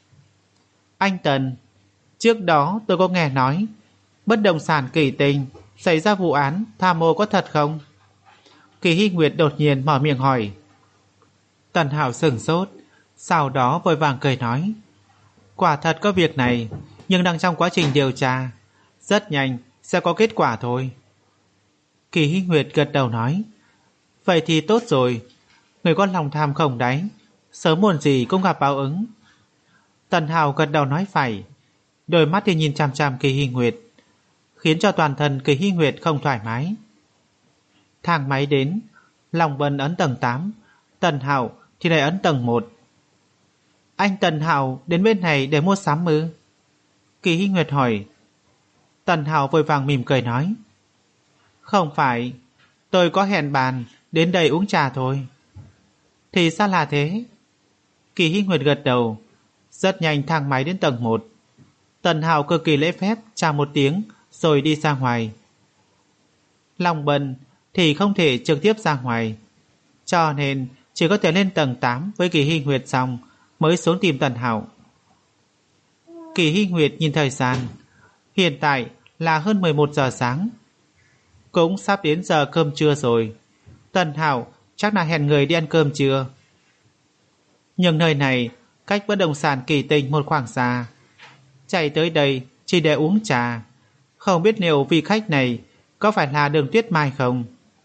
Anh Tần, trước đó tôi có nghe nói bất động sản Kỳ Tinh xảy ra vụ án tham mô có thật không? Kỳ Hy Nguyệt đột nhiên mở miệng hỏi. Tần Hạo sửng sốt, sau đó vội vàng cười nói: Quả thật có việc này, nhưng đang trong quá trình điều tra, rất nhanh sẽ có kết quả thôi. Kỳ Hy Nguyệt gật đầu nói: Vậy thì tốt rồi, người có lòng tham không đáy, sớm muộn gì cũng gặp báo ứng. Tần Hạo gật đầu nói phải, đôi mắt thì nhìn chằm chằm Kỳ Hy Nguyệt, khiến cho toàn thân Kỳ Hy Nguyệt không thoải mái. Thang máy đến, Long Bân ấn tầng tám, Tần Hạo thì lại ấn tầng một. Anh Tần Hạo đến bên này để mua sắm ư? Kỳ Hy Nguyệt hỏi. Tần Hạo vội vàng mỉm cười nói: Không phải, tôi có hẹn bàn đến đây uống trà thôi. Thì sao là thế? Kỳ Hy Nguyệt gật đầu. Rất nhanh thang máy đến tầng một. Tần Hạo cực kỳ lễ phép chào một tiếng rồi đi ra ngoài. Long Bân thì không thể trực tiếp ra ngoài, cho nên chỉ có thể lên tầng tám với Kỳ Hy Nguyệt xong mới xuống tìm Tần Hạo. Kỳ Hy Nguyệt nhìn thời gian, hiện tại là hơn mười một giờ sáng, cũng sắp đến giờ cơm trưa rồi. Tần Hạo chắc là hẹn người đi ăn cơm trưa. Nhưng nơi này cách bất động sản Kỳ Tinh một khoảng xa, chạy tới đây chỉ để uống trà, không biết liệu vị khách này có phải là Đường Tuyết Mai không.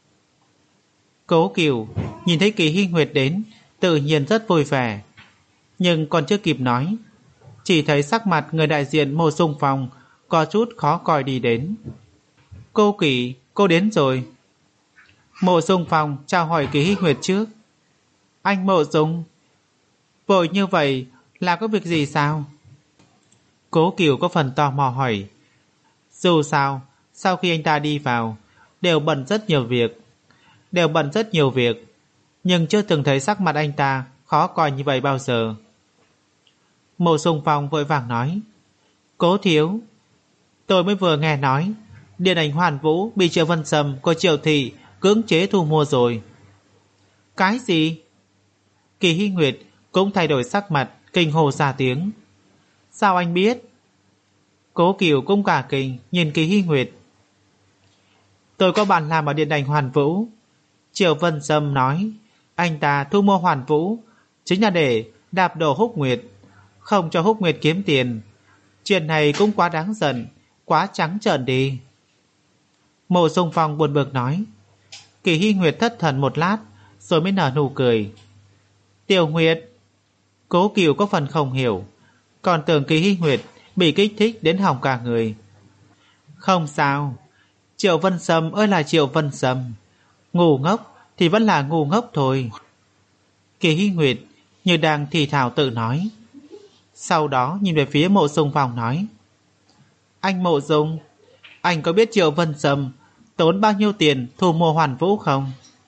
Cố Cửu nhìn thấy Kỳ Hy Nguyệt đến, tự nhiên rất vui vẻ, nhưng còn chưa kịp nói, chỉ thấy sắc mặt người đại diện Mộ Dung Phong có chút khó coi đi đến. Cô Kỳ, cô đến rồi. Mộ Dung Phong chào hỏi Kỳ Hy Nguyệt trước. Anh Mộ Dung, vội như vậy là có việc gì sao? Cố Cửu có phần tò mò hỏi. Dù sao, sau khi anh ta đi vào, đều bận rất nhiều việc, đều bận rất nhiều việc, nhưng chưa từng thấy sắc mặt anh ta khó coi như vậy bao giờ. Mộ Dung Phong vội vàng nói: Cố thiếu, tôi mới vừa nghe nói điện ảnh Hoàn Vũ bị Triệu Vân Sâm của Triệu Thị cưỡng chế thu mua rồi. Cái gì? Kỳ Hy Nguyệt cũng thay đổi sắc mặt, kinh hô ra tiếng. Sao anh biết? Cố Cửu cũng cả kinh nhìn Kỳ Hy Nguyệt. Tôi có bạn làm ở điện ảnh Hoàn Vũ. Triệu Vân Sâm nói anh ta thu mua Hoàn Vũ chính là để đạp đổ Húc Nguyệt, không cho Húc Nguyệt kiếm tiền. Chuyện này cũng quá đáng giận, quá trắng trợn đi. Mộ Dung Phong buồn bực nói. Kỳ Hy Nguyệt thất thần một lát rồi mới nở nụ cười. Tiểu Nguyệt. Cố Cửu có phần không hiểu, còn tưởng Kỳ Hy Nguyệt bị kích thích đến hỏng cả người. Không sao, Triệu Vân Sâm ơi là Triệu Vân Sâm, ngu ngốc thì vẫn là ngu ngốc thôi. Kỳ Hy Nguyệt như đang thì thào tự nói. Sau đó nhìn về phía Mộ Dung Phong nói: Anh Mộ Dung, anh có biết Triệu Vân Sâm tốn bao nhiêu tiền thu mua Hoàn Vũ không?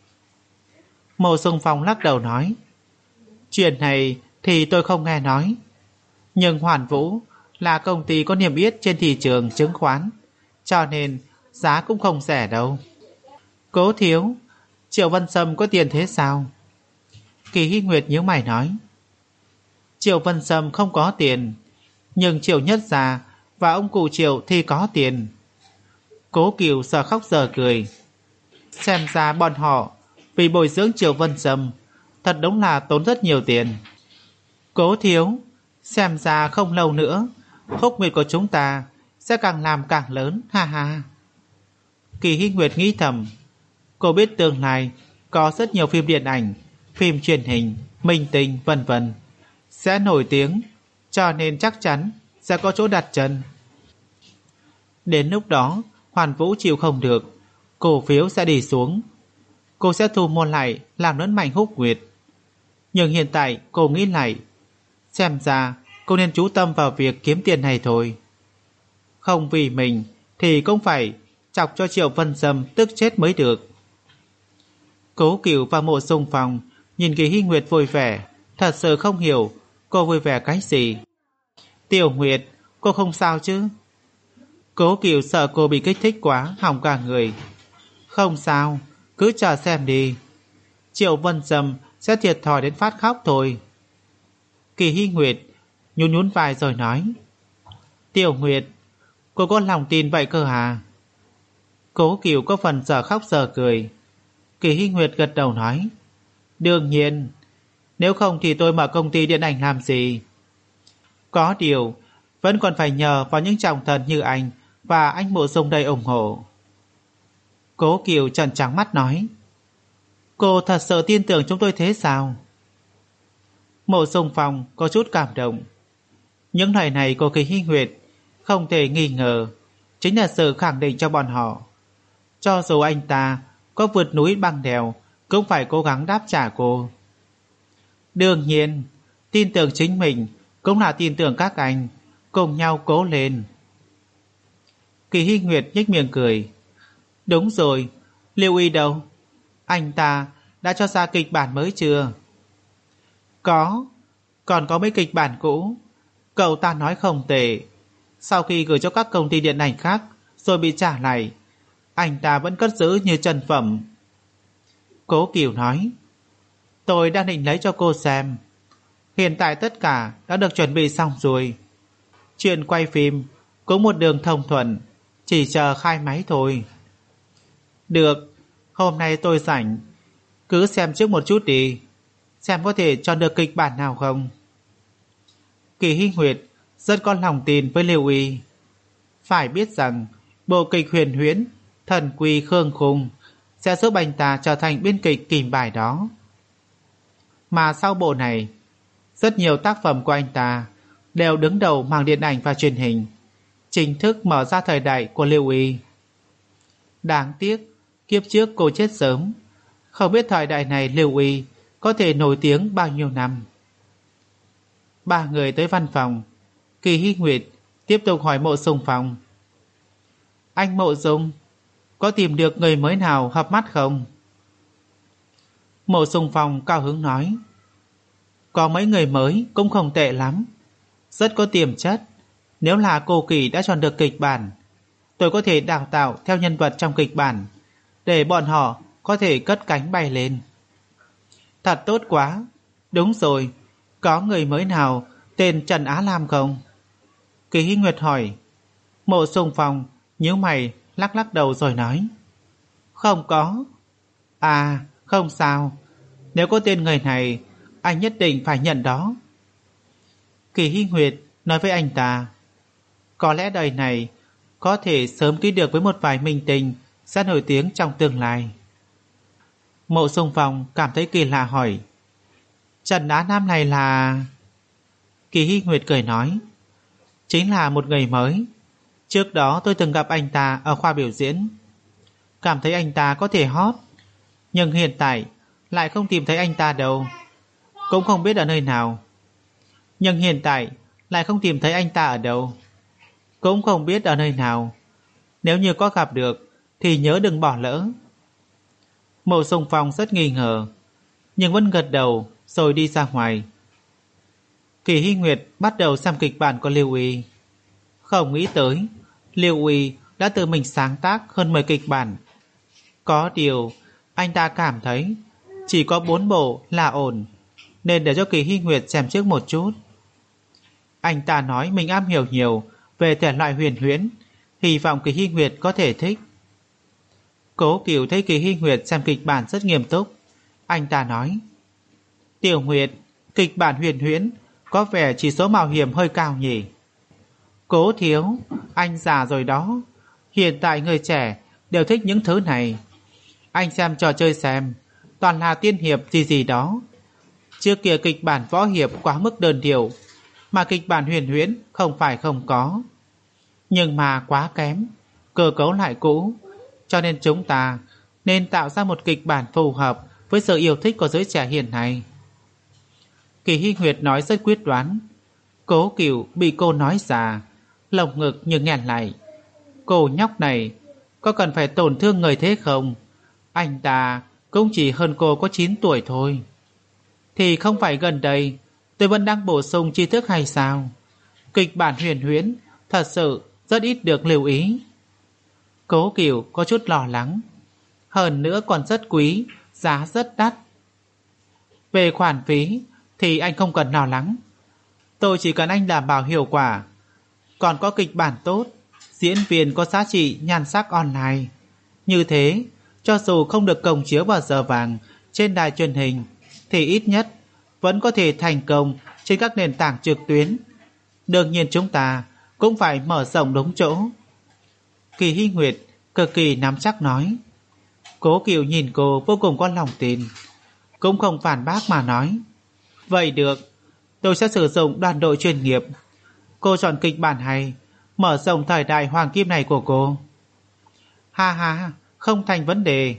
Mộ Dung Phong lắc đầu nói: Chuyện này thì tôi không nghe nói. Nhưng Hoàn Vũ là công ty có niêm yết trên thị trường chứng khoán, cho nên giá cũng không rẻ đâu. Cố thiếu, Triệu Vân Sâm có tiền thế sao? Kỳ Hy Nguyệt nhíu mày nói: Triệu Vân Sâm không có tiền, nhưng Triệu Nhất Gia và ông cụ Triệu thì có tiền. Cố Kiều giờ khóc giờ cười. Xem ra bọn họ vì bồi dưỡng Triệu Vân Sâm thật đúng là tốn rất nhiều tiền. Cố thiếu, xem ra không lâu nữa Húc Nguyệt của chúng ta sẽ càng làm càng lớn, ha ha. Kỳ Hy Nguyệt nghĩ thầm, cô biết tương lai có rất nhiều phim điện ảnh, phim truyền hình, minh tinh vân vân sẽ nổi tiếng, cho nên chắc chắn sẽ có chỗ đặt chân. Đến lúc đó Hoàn Vũ chịu không được, cổ phiếu sẽ đi xuống, cô sẽ thu mua lại làm lớn mạnh Húc Nguyệt. Nhưng hiện tại cô nghĩ lại, xem ra cô nên chú tâm vào việc kiếm tiền này thôi. Không vì mình thì cũng phải chọc cho Triệu Vân Sâm tức chết mới được. Cố Cửu và Mộ Dung Phong nhìn Kỳ Hy Nguyệt vui vẻ, thật sự không hiểu cô vui vẻ cái gì. Tiểu Nguyệt, cô không sao chứ? Cố Cửu sợ cô bị kích thích quá hỏng cả người. Không sao, cứ chờ xem đi. Triệu Vân Sâm sẽ thiệt thòi đến phát khóc thôi. Kỳ Hy Nguyệt nhún nhún vai rồi nói: Tiểu Nguyệt, cô có lòng tin vậy cơ à? Cố Cửu có phần giờ khóc giờ cười. Kỳ Hy Nguyệt gật đầu nói: Đương nhiên, nếu không thì tôi mở công ty điện ảnh làm gì? Có điều vẫn còn phải nhờ vào những trọng thần như anh và anh Mộ Dung đây ủng hộ. Cố Kiều trợn trắng mắt nói: Cô thật sự tin tưởng chúng tôi thế sao? Mộ Dung Phong có chút cảm động. Những lời này của Kỳ Hy Nguyệt không thể nghi ngờ chính là sự khẳng định cho bọn họ. Cho dù anh ta có vượt núi băng đèo cũng phải cố gắng đáp trả cô. Đương nhiên, tin tưởng chính mình cũng là tin tưởng các anh, cùng nhau cố lên. Kỳ Hy Nguyệt nhếch miệng cười. Đúng rồi, Lưu Y đâu? Anh ta đã cho ra kịch bản mới chưa? Có, còn có mấy kịch bản cũ. Cậu ta nói không tệ. Sau khi gửi cho các công ty điện ảnh khác rồi bị trả lại, anh ta vẫn cất giữ như chân phẩm. Cố Kiều nói: Tôi đang định lấy cho cô xem. Hiện tại tất cả đã được chuẩn bị xong rồi. Chuyện quay phim cũng một đường thông thuận, chỉ chờ khai máy thôi. Được, hôm nay tôi rảnh, cứ xem trước một chút đi, xem có thể chọn được kịch bản nào không. Kỳ Hy Nguyệt rất có lòng tin với Lưu Y. Phải biết rằng bộ kịch huyền huyễn Thần Quy Khương Khung sẽ giúp anh ta trở thành biên kịch kìm bài đó. Mà sau bộ này, rất nhiều tác phẩm của anh ta đều đứng đầu mảng điện ảnh và truyền hình, chính thức mở ra thời đại của Lưu Y. Đáng tiếc, kiếp trước cô chết sớm, không biết thời đại này Lưu Y có thể nổi tiếng bao nhiêu năm. Ba người tới văn phòng, Kỳ Hy Nguyệt tiếp tục hỏi Mộ Dung Phong: Anh Mộ Dung, có tìm được người mới nào hợp mắt không? Mộ Dung Phong cao hứng nói: Có mấy người mới cũng không tệ lắm, rất có tiềm chất. Nếu là cô Kỳ đã chọn được kịch bản, tôi có thể đào tạo theo nhân vật trong kịch bản, để bọn họ có thể cất cánh bay lên. Thật tốt quá. Đúng rồi, có người mới nào tên Trần Á Lam không? Kỳ Hy Nguyệt hỏi. Mộ Dung Phong nhíu mày lắc lắc đầu rồi nói: Không có. À, không sao, nếu có tên người này, anh nhất định phải nhận đó. Kỳ Hy Nguyệt nói với anh ta: Có lẽ đời này có thể sớm ký được với một vài minh tinh sẽ nổi tiếng trong tương lai. Mộ Dung Phong cảm thấy kỳ lạ hỏi: Trần Á Nam này là... Kỳ Hy Nguyệt cười nói: Chính là một người mới. Trước đó tôi từng gặp anh ta ở khoa biểu diễn, cảm thấy anh ta có thể hot, nhưng hiện tại lại không tìm thấy anh ta đâu. cũng không biết ở nơi nào. Nhưng hiện tại lại không tìm thấy anh ta ở đâu, cũng không biết ở nơi nào. Nếu như có gặp được thì nhớ đừng bỏ lỡ. Mộ Sùng Phong rất nghi ngờ, nhưng vẫn gật đầu rồi đi ra ngoài. Kỳ Hy Nguyệt bắt đầu xem kịch bản của Lưu Uy. Không nghĩ tới Lưu Uy đã tự mình sáng tác hơn mười kịch bản. Có điều anh ta cảm thấy chỉ có bốn bộ là ổn, nên để cho Kỳ Hy Nguyệt xem trước một chút. Anh ta nói mình am hiểu nhiều về thể loại huyền huyễn, hy vọng Kỳ Hy Nguyệt có thể thích. Cố Cửu thấy Kỳ Hy Nguyệt xem kịch bản rất nghiêm túc. Anh ta nói: Tiểu Nguyệt, kịch bản huyền huyễn có vẻ chỉ số mạo hiểm hơi cao nhỉ? Cố thiếu, anh già rồi đó. Hiện tại người trẻ đều thích những thứ này. Anh xem trò chơi xem, toàn là tiên hiệp gì gì đó. Trước kia kịch bản võ hiệp quá mức đơn điệu, mà kịch bản huyền huyễn không phải không có, nhưng mà quá kém, cơ cấu lại cũ, cho nên chúng ta nên tạo ra một kịch bản phù hợp với sự yêu thích của giới trẻ hiện nay. Kỳ Hy Nguyệt nói rất quyết đoán. Cố Cửu bị cô nói già, lồng ngực như nghẹn lại. Cô nhóc này có cần phải tổn thương người thế không? Anh ta cũng chỉ hơn cô có chín tuổi thôi. Thì không phải gần đây tôi vẫn đang bổ sung tri thức hay sao? Kịch bản huyền huyễn thật sự rất ít được lưu ý. Cố Cửu có chút lo lắng. Hơn nữa còn rất quý, giá rất đắt. Về khoản phí thì anh không cần lo lắng. Tôi chỉ cần anh đảm bảo hiệu quả, còn có kịch bản tốt, diễn viên có giá trị nhan sắc online. Như thế, cho dù không được công chiếu vào giờ vàng trên đài truyền hình, thì ít nhất vẫn có thể thành công trên các nền tảng trực tuyến. Đương nhiên chúng ta cũng phải mở rộng đúng chỗ. Kỳ Hy Nguyệt cực kỳ nắm chắc nói. Cố Cửu nhìn cô vô cùng có lòng tin, cũng không phản bác mà nói: Vậy được, tôi sẽ sử dụng đoàn đội chuyên nghiệp. Cô chọn kịch bản hay, mở rộng thời đại hoàng kim này của cô. Ha ha, không thành vấn đề.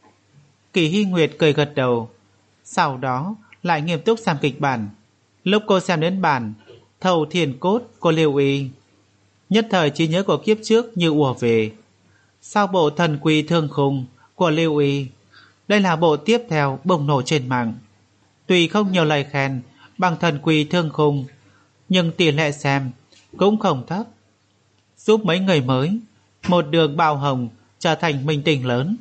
Kỳ Hy Nguyệt cười gật đầu, sau đó lại nghiêm túc xem kịch bản. Lúc cô xem đến bản Thầu Thiền Cốt của Lưu Uy, nhất thời trí nhớ của kiếp trước như ùa về. Sau bộ Thần Quỳ Thương Khung của Lưu Uy, đây là bộ tiếp theo bùng nổ trên mạng. Tuy không nhiều lời khen bằng Thần Quỳ Thương Khung, nhưng tỷ lệ xem cũng không thấp, giúp mấy người mới một đường bao hồng trở thành minh tinh lớn.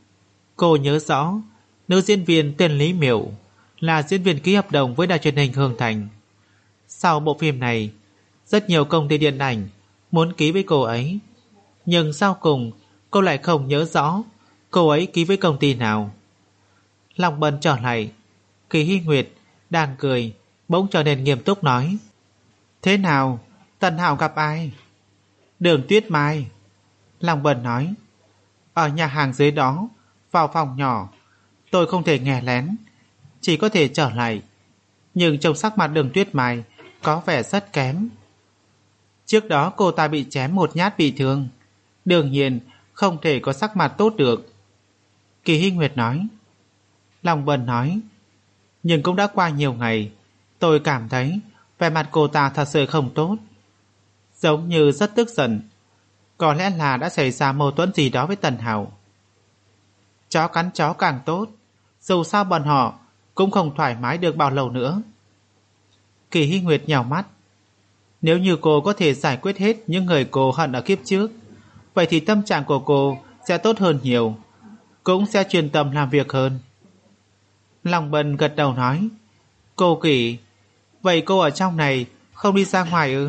Cô nhớ rõ nữ diễn viên tên Lý Miểu là diễn viên ký hợp đồng với đài truyền hình Hương Thành. Sau bộ phim này, rất nhiều công ty điện ảnh muốn ký với cô ấy, nhưng sau cùng cô lại không nhớ rõ cô ấy ký với công ty nào. Lòng bần trở lại, Kỳ Hy Nguyệt đang cười bỗng trở nên nghiêm túc nói: Thế nào, Tần Hạo gặp ai? Đường Tuyết Mai. Lòng bần nói: Ở nhà hàng dưới đó, vào phòng nhỏ. Tôi không thể nghe lén, chỉ có thể trở lại. Nhưng trông sắc mặt Đường Tuyết Mai có vẻ rất kém. Trước đó cô ta bị chém một nhát bị thương, đương nhiên không thể có sắc mặt tốt được. Kỳ Hy Nguyệt nói. Lòng bần nói: Nhưng cũng đã qua nhiều ngày, tôi cảm thấy vẻ mặt cô ta thật sự không tốt, giống như rất tức giận. Có lẽ là đã xảy ra mâu thuẫn gì đó với Tần Hạo. Chó cắn chó càng tốt, dù sao bọn họ cũng không thoải mái được bao lâu nữa. Kỳ Hy Nguyệt nhào mắt. Nếu như cô có thể giải quyết hết những người cô hận ở kiếp trước, vậy thì tâm trạng của cô sẽ tốt hơn nhiều, cũng sẽ chuyên tâm làm việc hơn. Lòng bần gật đầu nói: Cô Kỳ, vậy cô ở trong này không đi ra ngoài ư?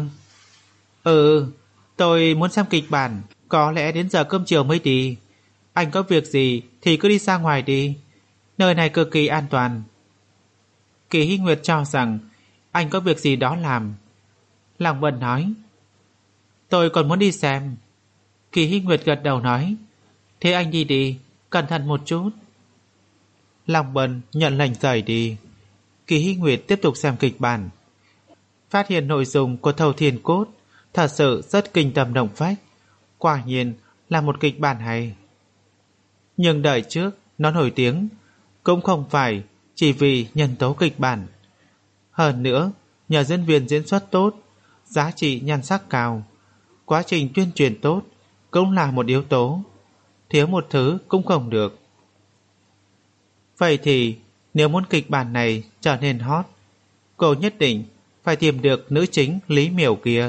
Ừ, tôi muốn xem kịch bản, có lẽ đến giờ cơm chiều mới đi. Anh có việc gì thì cứ đi ra ngoài đi, nơi này cực kỳ an toàn. Kỳ Hy Nguyệt cho rằng anh có việc gì đó làm. Lòng bần nói: Tôi còn muốn đi xem. Kỳ Hy Nguyệt gật đầu nói: Thế anh đi đi, cẩn thận một chút. Lòng bần nhận lệnh rời đi. Kỳ Hy Nguyệt tiếp tục xem kịch bản, phát hiện nội dung của Thầu Thiền Cốt thật sự rất kinh tâm động phách, quả nhiên là một kịch bản hay. Nhưng đời trước nó nổi tiếng cũng không phải chỉ vì nhân tố kịch bản, Hơn nữa, nhờ diễn viên diễn xuất tốt, giá trị nhan sắc cao, quá trình tuyên truyền tốt cũng là một yếu tố. Thiếu một thứ cũng không được. Vậy thì nếu muốn kịch bản này trở nên hot, cô nhất định phải tìm được nữ chính Lý Miểu kia.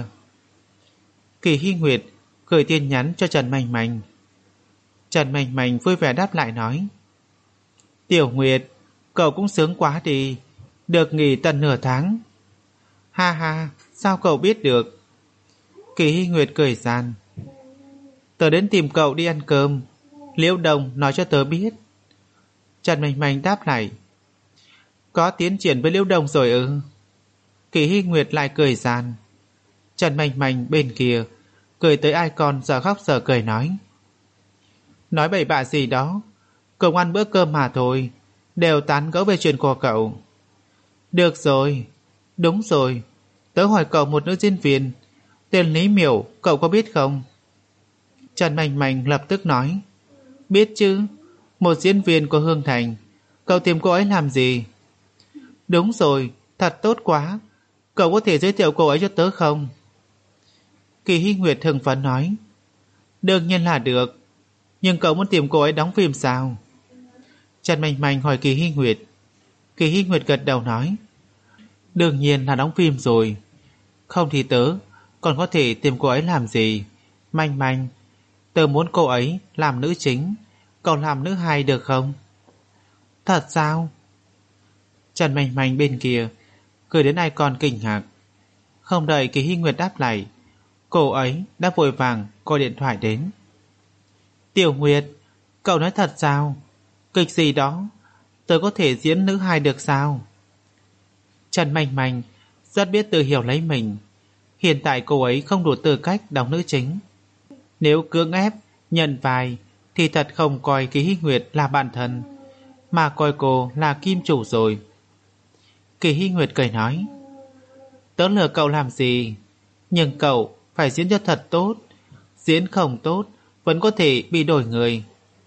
Kỳ Hy Nguyệt gửi tin nhắn cho Trần Mành Mành. Trần Mành Mành vui vẻ đáp lại nói: Tiểu Nguyệt, cậu cũng sướng quá đi, được nghỉ tận nửa tháng. Ha ha, sao cậu biết được? Kỳ Hy Nguyệt cười gian: Tớ đến tìm cậu đi ăn cơm, Liễu Đồng nói cho tớ biết. Trần Mành Mành đáp lại: Có tiến triển với Liễu Đồng rồi ư? Kỳ Hy Nguyệt lại cười gian. Trần Mành Mành bên kia cười tới ai con giờ khóc giờ cười nói: Nói bậy bạ gì đó, cùng ăn bữa cơm mà thôi, đều tán gẫu về chuyện của cậu. Được rồi, đúng rồi, tớ hỏi cậu một nữ diễn viên tên Lý Miểu, cậu có biết không? Trần Mành Mành lập tức nói: Biết chứ, một diễn viên của Hương Thành. Cậu tìm cô ấy làm gì? Đúng rồi, thật tốt quá, cậu có thể giới thiệu cô ấy cho tớ không? Kỳ Hy Nguyệt hưng phấn nói: Đương nhiên là được, nhưng cậu muốn tìm cô ấy đóng phim sao? Trần Mành Mành hỏi Kỳ Hy Nguyệt. Kỳ Hy Nguyệt gật đầu nói: Đương nhiên là đóng phim rồi, không thì tớ còn có thể tìm cô ấy làm gì? Mành Mành, tớ muốn cô ấy làm nữ chính, cậu làm nữ hai được không? Thật sao? Trần Mành Mành bên kia cười đến ai còn kinh ngạc. Không đợi Kỳ Hy Nguyệt đáp lại, cô ấy đã vội vàng gọi điện thoại đến. Tiểu Nguyệt, cậu nói thật sao? Kịch gì đó, tớ có thể diễn nữ hai được sao? Trần Mành Mành rất biết tự hiểu lấy mình. Hiện tại cô ấy không đủ tư cách đóng nữ chính. Nếu cưỡng ép nhận vai thì thật không coi Kỳ Hy Nguyệt là bạn thân, mà coi cô là kim chủ rồi. Kỳ Hy Nguyệt cười nói: Tớ lừa cậu làm gì? Nhưng cậu phải diễn cho thật tốt, diễn không tốt vẫn có thể bị đổi người.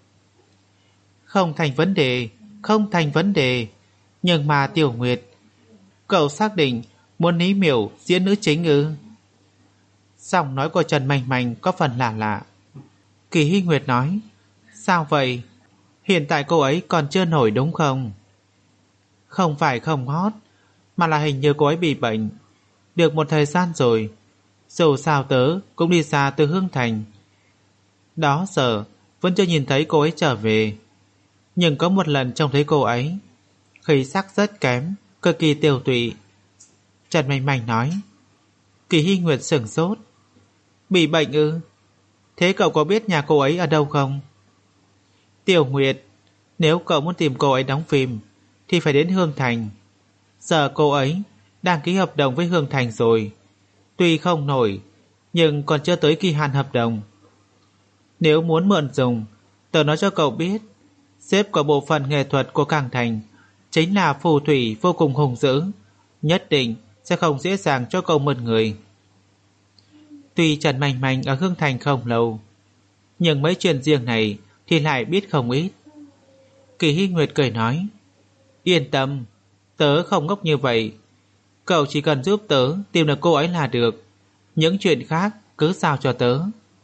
Không thành vấn đề, không thành vấn đề. Nhưng mà Tiểu Nguyệt, cậu xác định muốn Lý Miểu diễn nữ chính ư? Giọng nói của Trần Mành Mành có phần lạ lạ. Kỳ Hy Nguyệt nói: Sao vậy? Hiện tại cô ấy còn chưa nổi đúng không? Không phải không hot, mà là hình như cô ấy bị bệnh. Được một thời gian rồi, dù sao tớ cũng đi xa từ Hương Thành. Đó giờ vẫn chưa nhìn thấy cô ấy trở về. Nhưng có một lần trông thấy cô ấy, khí sắc rất kém, cực kỳ tiêu tụy. Trần Mành Mành nói. Kỳ Hy Nguyệt sửng sốt. Bị bệnh ư? Thế cậu có biết nhà cô ấy ở đâu không? Tiểu Nguyệt, nếu cậu muốn tìm cô ấy đóng phim thì phải đến Hương Thành. Giờ cô ấy đang ký hợp đồng với Hương Thành rồi. Tuy không nổi, nhưng còn chưa tới kỳ hạn hợp đồng. Nếu muốn mượn dùng, tớ nói cho cậu biết, sếp của bộ phận nghệ thuật của Cảng Thành chính là phù thủy vô cùng hùng dữ, nhất định sẽ không dễ dàng cho cậu mượn người. Tuy Trần Mành Mành ở Hương Thành không lâu, nhưng mấy chuyện riêng này thì lại biết không ít. Kỳ Hy Nguyệt cười nói. Yên tâm, tớ không ngốc như vậy. Cậu chỉ cần giúp tớ tìm được cô ấy là được. Những chuyện khác cứ giao cho tớ.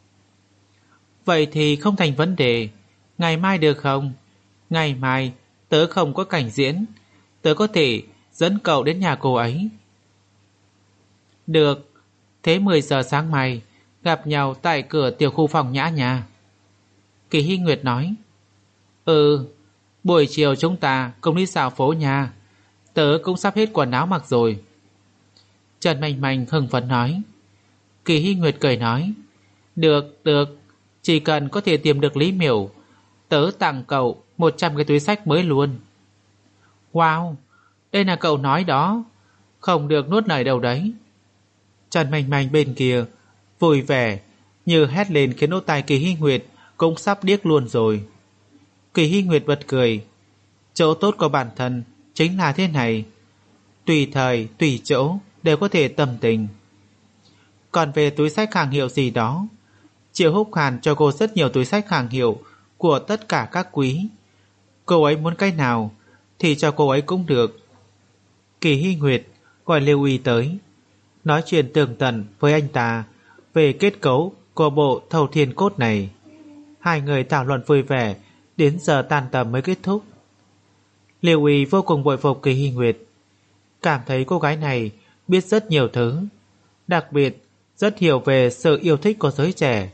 Vậy thì không thành vấn đề. Ngày mai được không? Ngày mai tớ không có cảnh diễn, tớ có thể dẫn cậu đến nhà cô ấy. Được. Thế mười giờ sáng mai gặp nhau tại cửa tiểu khu phòng Nhã nhà. Kỳ Hy Nguyệt nói. Ừ, buổi chiều chúng ta cùng đi dạo phố nhà. Tớ cũng sắp hết quần áo mặc rồi. Trần Mành Mành hưng phấn nói. Kỳ Hy Nguyệt cười nói. Được, được. Chỉ cần có thể tìm được Lý Miểu, tớ tặng cậu một trăm cái túi xách mới luôn. Wow, đây là cậu nói đó. Không được nuốt lời đâu đấy. Trần Mành Mành bên kia vui vẻ như hét lên khiến lỗ tai Kỳ Hy Nguyệt cũng sắp điếc luôn rồi. Kỳ Hy Nguyệt bật cười. Chỗ tốt của bản thân chính là thế này, tùy thời tùy chỗ đều có thể tâm tình. Còn về túi xách hàng hiệu gì đó, Triệu Húc Hàn cho cô rất nhiều túi xách hàng hiệu của tất cả các quý. Cô ấy muốn cái nào thì cho cô ấy cũng được. Kỳ Hy Nguyệt gọi Lưu Uy tới, nói chuyện tường tận với anh ta về kết cấu của bộ thâu thiên cốt này. Hai người thảo luận vui vẻ, đến giờ tan tầm mới kết thúc. Lưu Uy vô cùng bội phục Kỳ Hy Nguyệt, cảm thấy cô gái này biết rất nhiều thứ, đặc biệt rất hiểu về sự yêu thích của giới trẻ.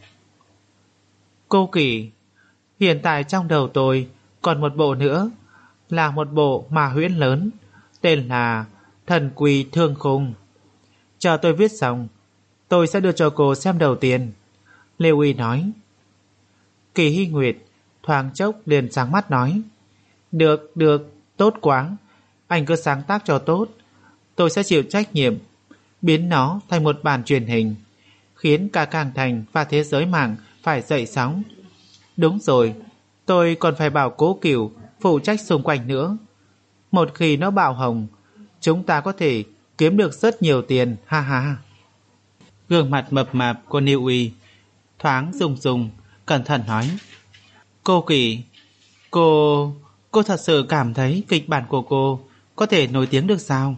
Cô Kỳ, hiện tại trong đầu tôi còn một bộ nữa, là một bộ ma huyễn lớn, tên là Thần Quỳ Thương Khung. Chờ tôi viết xong, tôi sẽ đưa cho cô xem đầu tiên, Lưu Uy nói. Kỳ Hy Nguyệt thoáng chốc liền sáng mắt nói, Được, được, tốt quá, anh cứ sáng tác cho tốt, tôi sẽ chịu trách nhiệm biến nó thành một bản truyền hình, khiến cả Cảng Thành và thế giới mạng phải dậy sóng. Đúng rồi, tôi còn phải bảo Cố Cửu phụ trách xung quanh nữa. Một khi nó bạo hồng, chúng ta có thể kiếm được rất nhiều tiền, ha ha. Gương mặt mập mạp của Lưu Uy thoáng rung rung, cẩn thận nói, Cô Kỳ, cô... cô thật sự cảm thấy kịch bản của cô có thể nổi tiếng được sao?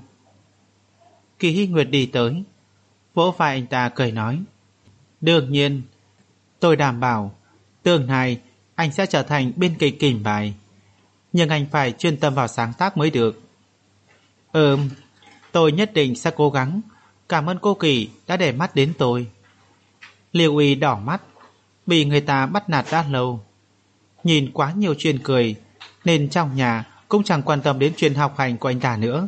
Kỳ Hy Nguyệt đi tới, vỗ vai anh ta cười nói, đương nhiên, tôi đảm bảo tương lai anh sẽ trở thành biên kịch kình bài, nhưng anh phải chuyên tâm vào sáng tác mới được. Ừm, tôi nhất định sẽ cố gắng. Cảm ơn cô Kỳ đã để mắt đến tôi. Lưu Uy đỏ mắt, bị người ta bắt nạt đã lâu, nhìn quá nhiều chuyện cười nên trong nhà cũng chẳng quan tâm đến chuyện học hành của anh ta nữa.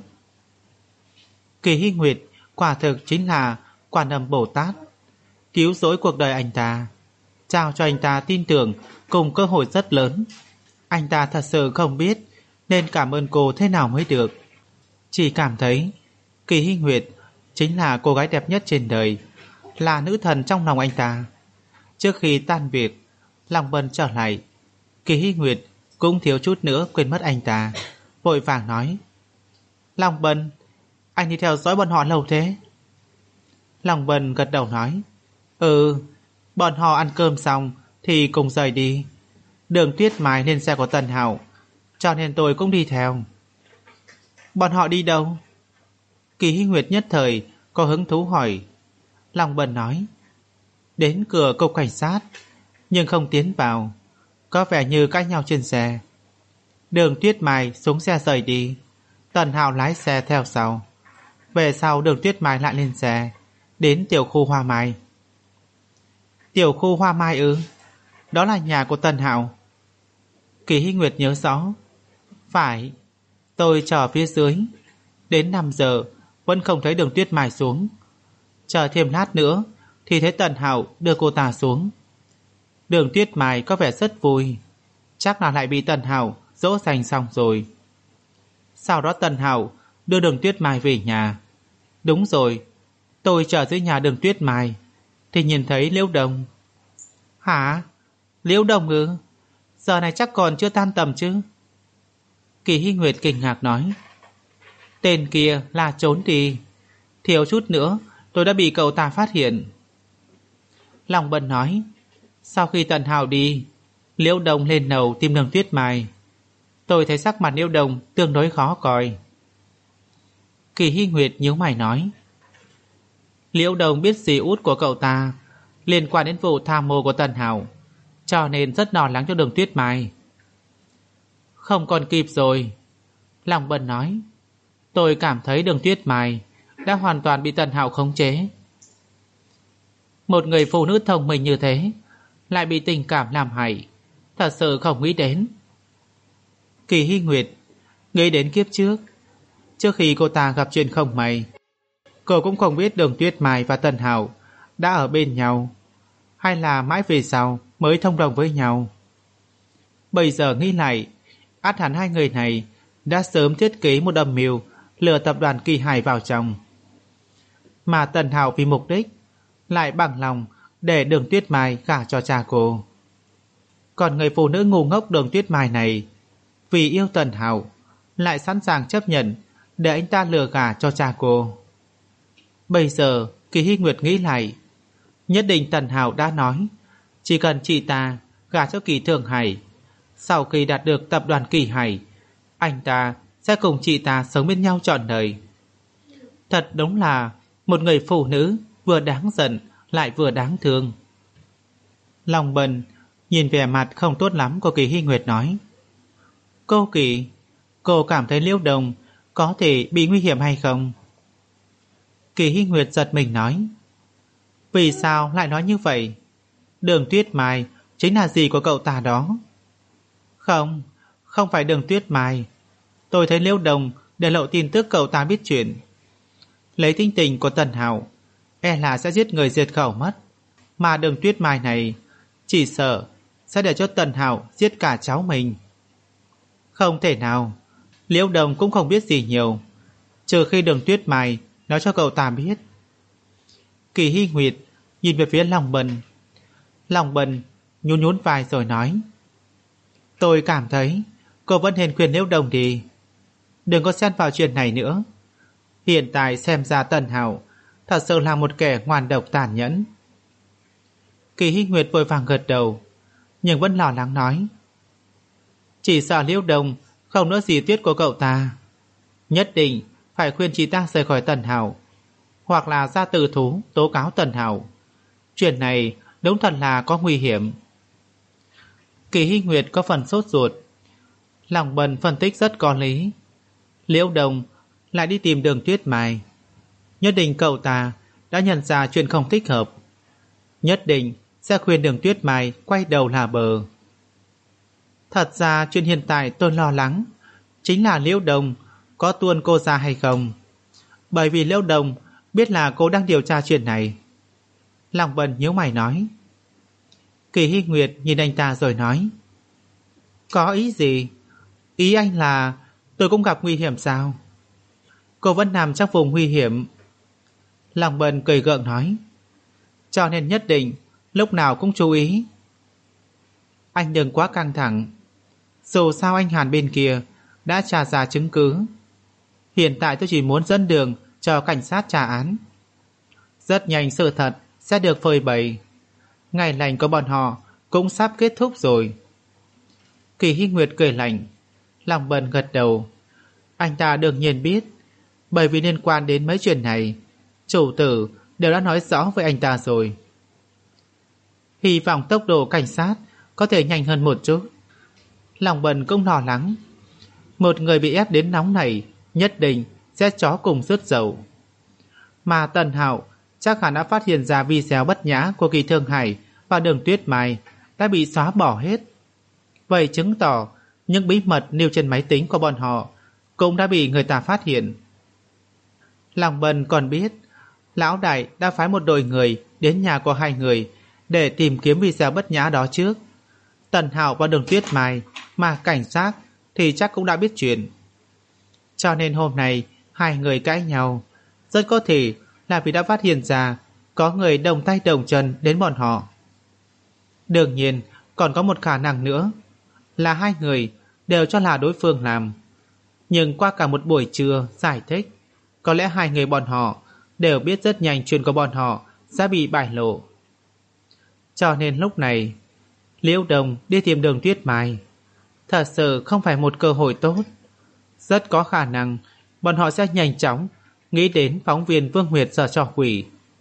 Kỳ Hy Nguyệt quả thực chính là Quan Âm Bồ Tát, cứu rỗi cuộc đời anh ta, trao cho anh ta tin tưởng cùng cơ hội rất lớn. Anh ta thật sự không biết nên cảm ơn cô thế nào mới được, chỉ cảm thấy Kỳ Hy Nguyệt chính là cô gái đẹp nhất trên đời, là nữ thần trong lòng anh ta. Trước khi tan việc, Long Bân trở lại, Kỳ Hy Nguyệt cũng thiếu chút nữa quên mất anh ta, vội vàng nói, Long Bân, anh đi theo dõi bọn họ lâu thế? Long Bân gật đầu nói, Ừ, bọn họ ăn cơm xong thì cùng rời đi. Đường Tuyết Mai lên xe của Tần Hạo, cho nên tôi cũng đi theo. Bọn họ đi đâu? Kỳ Hy Nguyệt nhất thời có hứng thú hỏi. Long Bân nói, đến cửa cục cảnh sát, nhưng không tiến vào, có vẻ như cãi nhau trên xe. Đường Tuyết Mai xuống xe rời đi, Tần Hạo lái xe theo sau. Về sau Đường Tuyết Mai lại lên xe, đến tiểu khu Hoa Mai. Tiểu khu Hoa Mai ư? Đó là nhà của Tần Hạo. Kỳ Hy Nguyệt nhớ rõ. Phải, tôi chờ phía dưới, đến năm giờ vẫn không thấy Đường Tuyết Mai xuống. Chờ thêm lát nữa thì thấy Tần Hạo đưa cô ta xuống. Đường Tuyết Mai có vẻ rất vui, chắc là lại bị Tần Hạo dỗ dành xong rồi. Sau đó Tần Hạo đưa Đường Tuyết Mai về nhà. Đúng rồi, tôi chờ dưới nhà Đường Tuyết Mai thì nhìn thấy Liễu Đồng. Hả? Liễu Đồng ư? Giờ này chắc còn chưa tan tầm chứ? Kỳ Hy Nguyệt kinh ngạc nói, tên kia là trốn đi, thiếu chút nữa tôi đã bị cậu ta phát hiện. Long Bân nói, sau khi Tần Hạo đi, Liễu Đồng lên lầu tìm Đường Tuyết Mai. Tôi thấy sắc mặt Liễu Đồng tương đối khó coi. Kỳ Hy Nguyệt nhíu mày nói, Liễu Đồng biết gì út của cậu ta liên quan đến vụ tham mô của Tần Hạo, cho nên rất lo lắng cho Đường Tuyết Mai. Không còn kịp rồi, Long Bân nói, tôi cảm thấy Đường Tuyết Mai đã hoàn toàn bị Tần Hạo khống chế. Một người phụ nữ thông minh như thế lại bị tình cảm làm hại, thật sự không nghĩ đến. Kỳ Hy Nguyệt nghĩ đến kiếp trước, trước khi cô ta gặp chuyện không may, cô cũng không biết Đường Tuyết Mai và Tần Hạo đã ở bên nhau, hay là mãi về sau mới thông đồng với nhau. Bây giờ nghĩ lại, ắt hẳn hai người này đã sớm thiết kế một âm mưu lừa tập đoàn Kỳ Hải vào trong. Mà Tần Hạo vì mục đích lại bằng lòng để Đường Tuyết Mai gả cho cha cô. Còn người phụ nữ ngu ngốc Đường Tuyết Mai này vì yêu Tần Hạo lại sẵn sàng chấp nhận để anh ta lừa gả cho cha cô. Bây giờ Kỳ Hy Nguyệt nghĩ lại, nhất định Tần Hạo đã nói chỉ cần chị ta gả cho Kỳ Thượng Hải, sau khi đạt được tập đoàn Kỳ Hải, anh ta sẽ cùng chị ta sống bên nhau trọn đời. Thật đúng là một người phụ nữ vừa đáng giận lại vừa đáng thương. Lòng Bần nhìn vẻ mặt không tốt lắm của Kỳ Hy Nguyệt nói: Cô Kỳ, cô cảm thấy Liễu Đồng có thể bị nguy hiểm hay không? Kỳ Hy Nguyệt giật mình nói: Vì sao lại nói như vậy? Đường Tuyết Mai chính là gì của cậu ta đó? Không, không phải Đường Tuyết Mai. Tôi thấy Liễu Đồng để lộ tin tức cậu ta biết chuyện. Lấy tính tình của Tần Hạo, e là sẽ giết người diệt khẩu mất. Mà Đường Tuyết Mai này chỉ sợ sẽ để cho Tần Hạo giết cả cháu mình. Không thể nào, Liễu Đồng cũng không biết gì nhiều, trừ khi Đường Tuyết Mai nói cho cậu ta biết. Kỳ Hy Nguyệt nhìn về phía Long Bần. Long Bần nhún nhún vai rồi nói: Tôi cảm thấy cô vẫn nên khuyên Liễu Đồng đi, đừng có xen vào chuyện này nữa. Hiện tại xem ra Tần Hạo thật sự là một kẻ ngoan độc tàn nhẫn. Kỳ Hy Nguyệt vội vàng gật đầu, nhưng vẫn lo lắng nói: Chỉ sợ Liễu Đồng không nữa gì tuyết của cậu ta, nhất định phải khuyên chị ta rời khỏi Tần Hạo, hoặc là ra từ thú tố cáo Tần Hạo. Chuyện này đúng thật là có nguy hiểm. Kỳ Hy Nguyệt có phần sốt ruột. Lòng Bần phân tích rất có lý. Liễu Đồng lại đi tìm Đường Tuyết Mai, nhất định cậu ta đã nhận ra chuyện không thích hợp, nhất định sẽ khuyên Đường Tuyết Mai quay đầu là bờ. Thật ra chuyện hiện tại tôi lo lắng chính là Liễu Đồng có tuôn cô ra hay không, bởi vì Liễu Đồng biết là cô đang điều tra chuyện này. Lòng Bần nhíu mày nói. Kỳ Hy Nguyệt nhìn anh ta rồi nói: Có ý gì? Ý anh là tôi cũng gặp nguy hiểm sao? Cô vẫn nằm trong vùng nguy hiểm. Lòng Bần cười gượng nói: Cho nên nhất định lúc nào cũng chú ý. Anh đừng quá căng thẳng. Dù sao anh Hàn bên kia đã tra ra chứng cứ. Hiện tại tôi chỉ muốn dẫn đường cho cảnh sát trả án. Rất nhanh sự thật sẽ được phơi bày. Ngày lành của bọn họ cũng sắp kết thúc rồi. Kỳ Hy Nguyệt cười lạnh. Lòng Bần gật đầu. Anh ta đương nhiên biết, bởi vì liên quan đến mấy chuyện này, chủ tử đều đã nói rõ với anh ta rồi. Hy vọng tốc độ cảnh sát có thể nhanh hơn một chút. Lòng Bần cũng lo lắng. Một người bị ép đến nóng này nhất định sẽ chó cùng rứt dầu. Mà Tần Hạo chắc hẳn đã phát hiện ra video bất nhã của Kỳ Thương Hải và Đường Tuyết Mai đã bị xóa bỏ hết. Vậy chứng tỏ những bí mật nêu trên máy tính của bọn họ cũng đã bị người ta phát hiện. Lòng Bần còn biết Lão Đại đã phái một đội người đến nhà của hai người để tìm kiếm video bất nhã đó trước. Tần Hạo và Đường Tuyết Mai, mà cảnh sát thì chắc cũng đã biết chuyện. Cho nên hôm nay hai người cãi nhau, rất có thể là vì đã phát hiện ra có người đồng tay đồng chân đến bọn họ. Đương nhiên còn có một khả năng nữa là hai người đều cho là đối phương làm. Nhưng qua cả một buổi trưa giải thích, có lẽ hai người bọn họ đều biết rất nhanh chuyện của bọn họ sẽ bị bại lộ. Cho nên lúc này Liễu Đồng đi tìm Đường Tuyết Mai thật sự không phải một cơ hội tốt. Rất có khả năng bọn họ sẽ nhanh chóng nghĩ đến phóng viên Vương Nguyệt giở trò quỷ.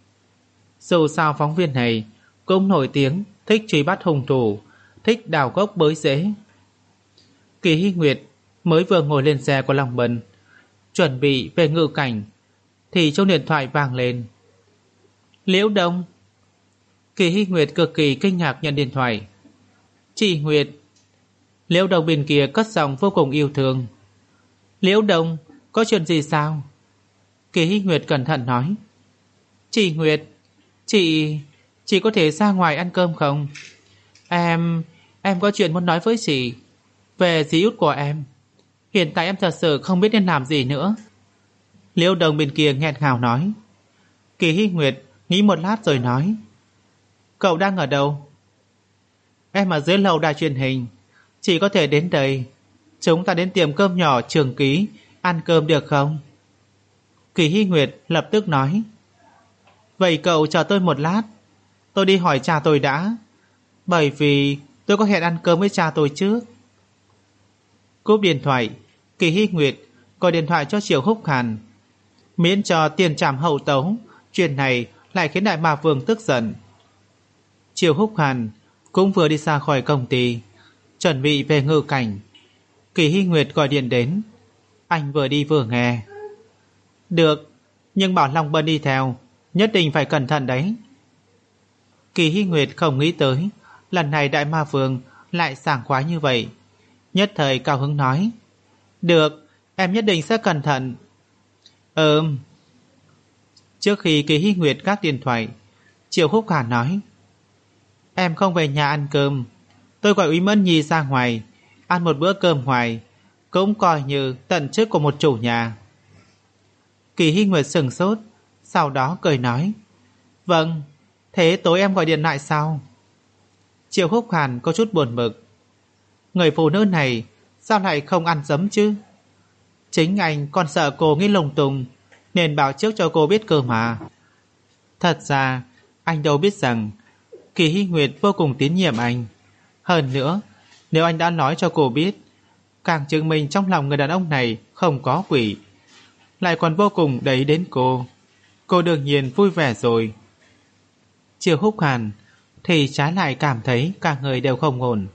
Dù sao phóng viên này cũng nổi tiếng thích truy bắt hung thủ, thích đào gốc bới rễ. Kỳ Hy Nguyệt mới vừa ngồi lên xe của Long Bần, chuẩn bị về ngự cảnh, thì chuông điện thoại vang lên. Liễu Đồng. Kỳ Hy Nguyệt cực kỳ kinh ngạc nhận điện thoại. Chị Nguyệt. Liễu Đồng bên kia cất giọng vô cùng yêu thương. Liễu Đồng, có chuyện gì sao? Kỳ Hy Nguyệt cẩn thận nói. Chị Nguyệt, chị... chị có thể ra ngoài ăn cơm không? Em... em có chuyện muốn nói với chị về dì út của em. Hiện tại em thật sự không biết nên làm gì nữa. Liễu Đồng bên kia nghẹn ngào nói. Kỳ Hy Nguyệt nghĩ một lát rồi nói. Cậu đang ở đâu? Em ở dưới lầu đài truyền hình. Chị có thể đến đây, chúng ta đến tiệm cơm nhỏ Trường Ký ăn cơm được không? Kỳ Hy Nguyệt lập tức nói. Vậy cậu chờ tôi một lát, tôi đi hỏi cha tôi đã, bởi vì tôi có hẹn ăn cơm với cha tôi trước. Cúp điện thoại, Kỳ Hy Nguyệt gọi điện thoại cho Triệu Húc Hàn. miễn cho tiền trảm hậu tấu. Chuyện này lại khiến Đại Ma Vương tức giận. Triều Húc Hàn cũng vừa đi ra khỏi công ty, chuẩn bị về ngự cảnh. Kỳ Hy Nguyệt gọi điện đến. Anh vừa đi vừa nghe. Được, nhưng bảo Long Bân đi theo, nhất định phải cẩn thận đấy. Kỳ Hy Nguyệt không nghĩ tới lần này Đại Ma Vương lại sảng khoái như vậy, nhất thời cao hứng nói. Được, em nhất định sẽ cẩn thận. Ừm. Trước khi Kỳ Hy Nguyệt gác điện thoại, Triệu Húc Hàn nói. Em không về nhà ăn cơm, tôi gọi Úy Mẫn Nhi ra ngoài ăn một bữa cơm ngoài, cũng coi như tận chức của một chủ nhà. Kỳ Hy Nguyệt sừng sốt, sau đó cười nói. Vâng, thế tối em gọi điện lại sau. Triệu Húc Hàn có chút buồn bực. Người phụ nữ này sao lại không ăn dấm chứ? Chính anh còn sợ cô nghĩ lung tung, nên bảo trước cho cô biết cơ mà. Thật ra anh đâu biết rằng Kỳ Hy Nguyệt vô cùng tín nhiệm anh. Hơn nữa, nếu anh đã nói cho cô biết, càng chứng minh trong lòng người đàn ông này không có quỷ, lại còn vô cùng để ý đến cô. Cô đương nhiên vui vẻ rồi. Triệu Húc Hàn thì trái lại cảm thấy cả người đều không ổn.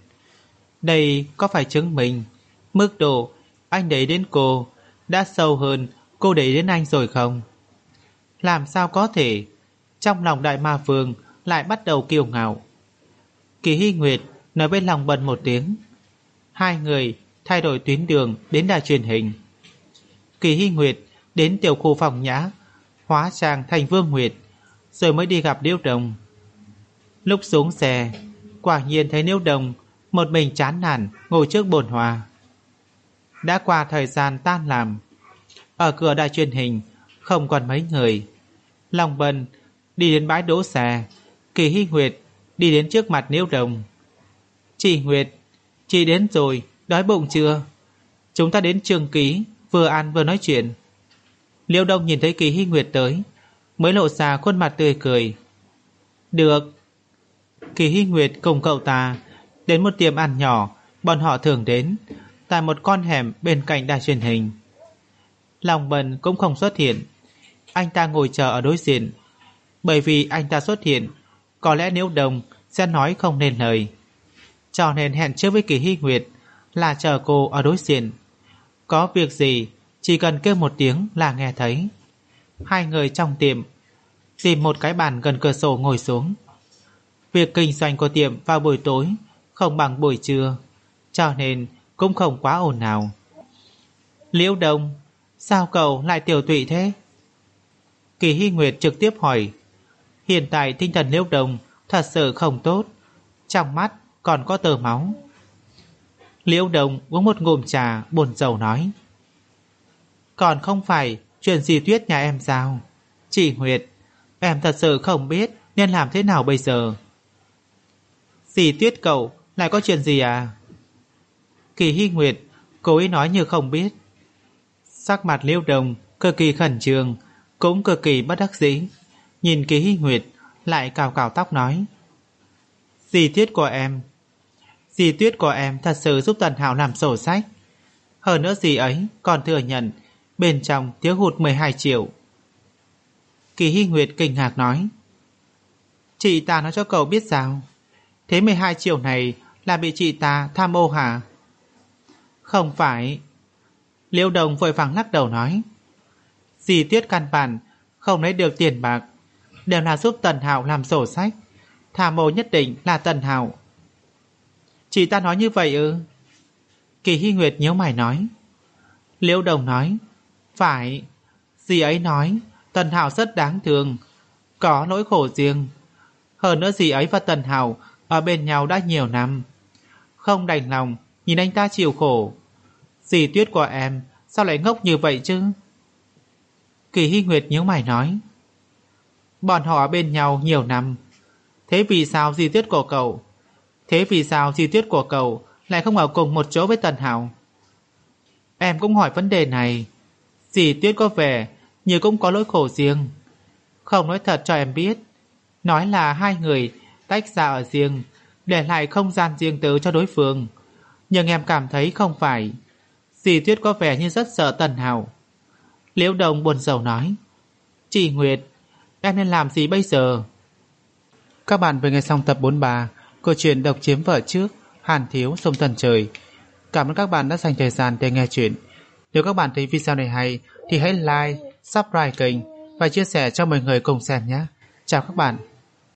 Đây có phải chứng minh mức độ anh để ý đến cô đã sâu hơn cô để ý đến anh rồi không? Làm sao có thể? Trong lòng Đại Ma Vương lại bắt đầu kiêu ngạo. Kỳ Hy Nguyệt nói với Long Bân một tiếng. Hai người thay đổi tuyến đường đến đài truyền hình. Kỳ Hy Nguyệt đến tiểu khu phòng nhã, hóa trang thành Vương Nguyệt, rồi mới đi gặp Liễu Đồng. Lúc xuống xe, quả nhiên thấy Liễu Đồng một mình chán nản ngồi trước bồn hoa. Đã qua thời gian tan làm, ở cửa đài truyền hình không còn mấy người. Long Bân đi đến bãi đỗ xe, Kỳ Hy Nguyệt đi đến trước mặt Liễu Đồng. Chị Nguyệt, chị đến rồi, đói bụng chưa? Chúng ta đến trường ký, vừa ăn vừa nói chuyện. Liễu Đồng nhìn thấy Kỳ Hy Nguyệt tới, mới lộ ra khuôn mặt tươi cười. Được. Kỳ Hy Nguyệt cùng cậu ta đến một tiệm ăn nhỏ bọn họ thường đến, tại một con hẻm bên cạnh đài truyền hình. Long Bân cũng không xuất hiện, anh ta ngồi chờ ở đối diện. Bởi vì anh ta xuất hiện, có lẽ Liễu Đồng sẽ nói không nên lời, cho nên hẹn trước với Kỳ Hy Nguyệt là chờ cô ở đối diện. Có việc gì chỉ cần kêu một tiếng là nghe thấy. Hai người trong tiệm tìm một cái bàn gần cửa sổ ngồi xuống. Việc kinh doanh của tiệm vào buổi tối không bằng buổi trưa, cho nên cũng không quá ồn ào. Liễu Đồng, sao cậu lại tiểu tụy thế? Kỳ Hy Nguyệt trực tiếp hỏi. Hiện tại tinh thần Liễu Đồng thật sự không tốt, trong mắt còn có tơ máu. Liễu Đồng uống một ngụm trà buồn rầu nói. Còn không phải chuyện Di Tuyết nhà em sao? Chị Nguyệt, em thật sự không biết nên làm thế nào bây giờ. Di Tuyết cậu lại có chuyện gì à? Kỳ Hy Nguyệt cố ý nói như không biết. Sắc mặt Liễu Đồng cực kỳ khẩn trương, cũng cực kỳ bất đắc dĩ. Nhìn Kỳ Hy Nguyệt lại cào cào tóc nói. Di Tuyết của em Di Tuyết của em thật sự giúp Tần Hạo làm sổ sách. Hơn nữa dì ấy còn thừa nhận bên trong thiếu hụt mười hai triệu. Kỳ Hy Nguyệt kinh ngạc nói. Chị ta nói cho cậu biết sao? Thế mười hai triệu này là bị chị ta tham ô hả? Không phải. Liễu Đồng vội vàng lắc đầu nói. Dì Tuyết căn bản không lấy được tiền bạc, đều là giúp Tần Hạo làm sổ sách. Tham ô nhất định là Tần Hạo. Chị ta nói như vậy ư? Kỳ Hy Nguyệt nhíu mày nói. Liễu Đồng nói. Phải. Dì ấy nói Tần Hạo rất đáng thương, có nỗi khổ riêng. Hơn nữa dì ấy và Tần Hạo ở bên nhau đã nhiều năm, không đành lòng nhìn anh ta chịu khổ. Dì Tuyết của em sao lại ngốc như vậy chứ? Kỳ Hy Nguyệt nhíu mày nói. Bọn họ ở bên nhau nhiều năm, thế vì sao dì Tuyết của cậu Thế vì sao dì Tuyết của cậu lại không ở cùng một chỗ với Tần Hạo? Em cũng hỏi vấn đề này. Dì Tuyết có vẻ như cũng có lỗi khổ riêng. Không nói thật cho em biết, nói là hai người tách ra ở riêng, để lại không gian riêng tư cho đối phương. Nhưng em cảm thấy không phải. Dì Tuyết có vẻ như rất sợ Tần Hạo. Liễu Đồng buồn rầu nói. Chị Nguyệt, em nên làm gì bây giờ? Các bạn vừa nghe xong tập bốn mươi ba câu chuyện Độc chiếm vợ trước, Hàn thiếu sông Thần trời. Cảm ơn các bạn đã dành thời gian để nghe chuyện. Nếu các bạn thấy video này hay thì hãy like, subscribe kênh và chia sẻ cho mọi người cùng xem nhé. Chào các bạn.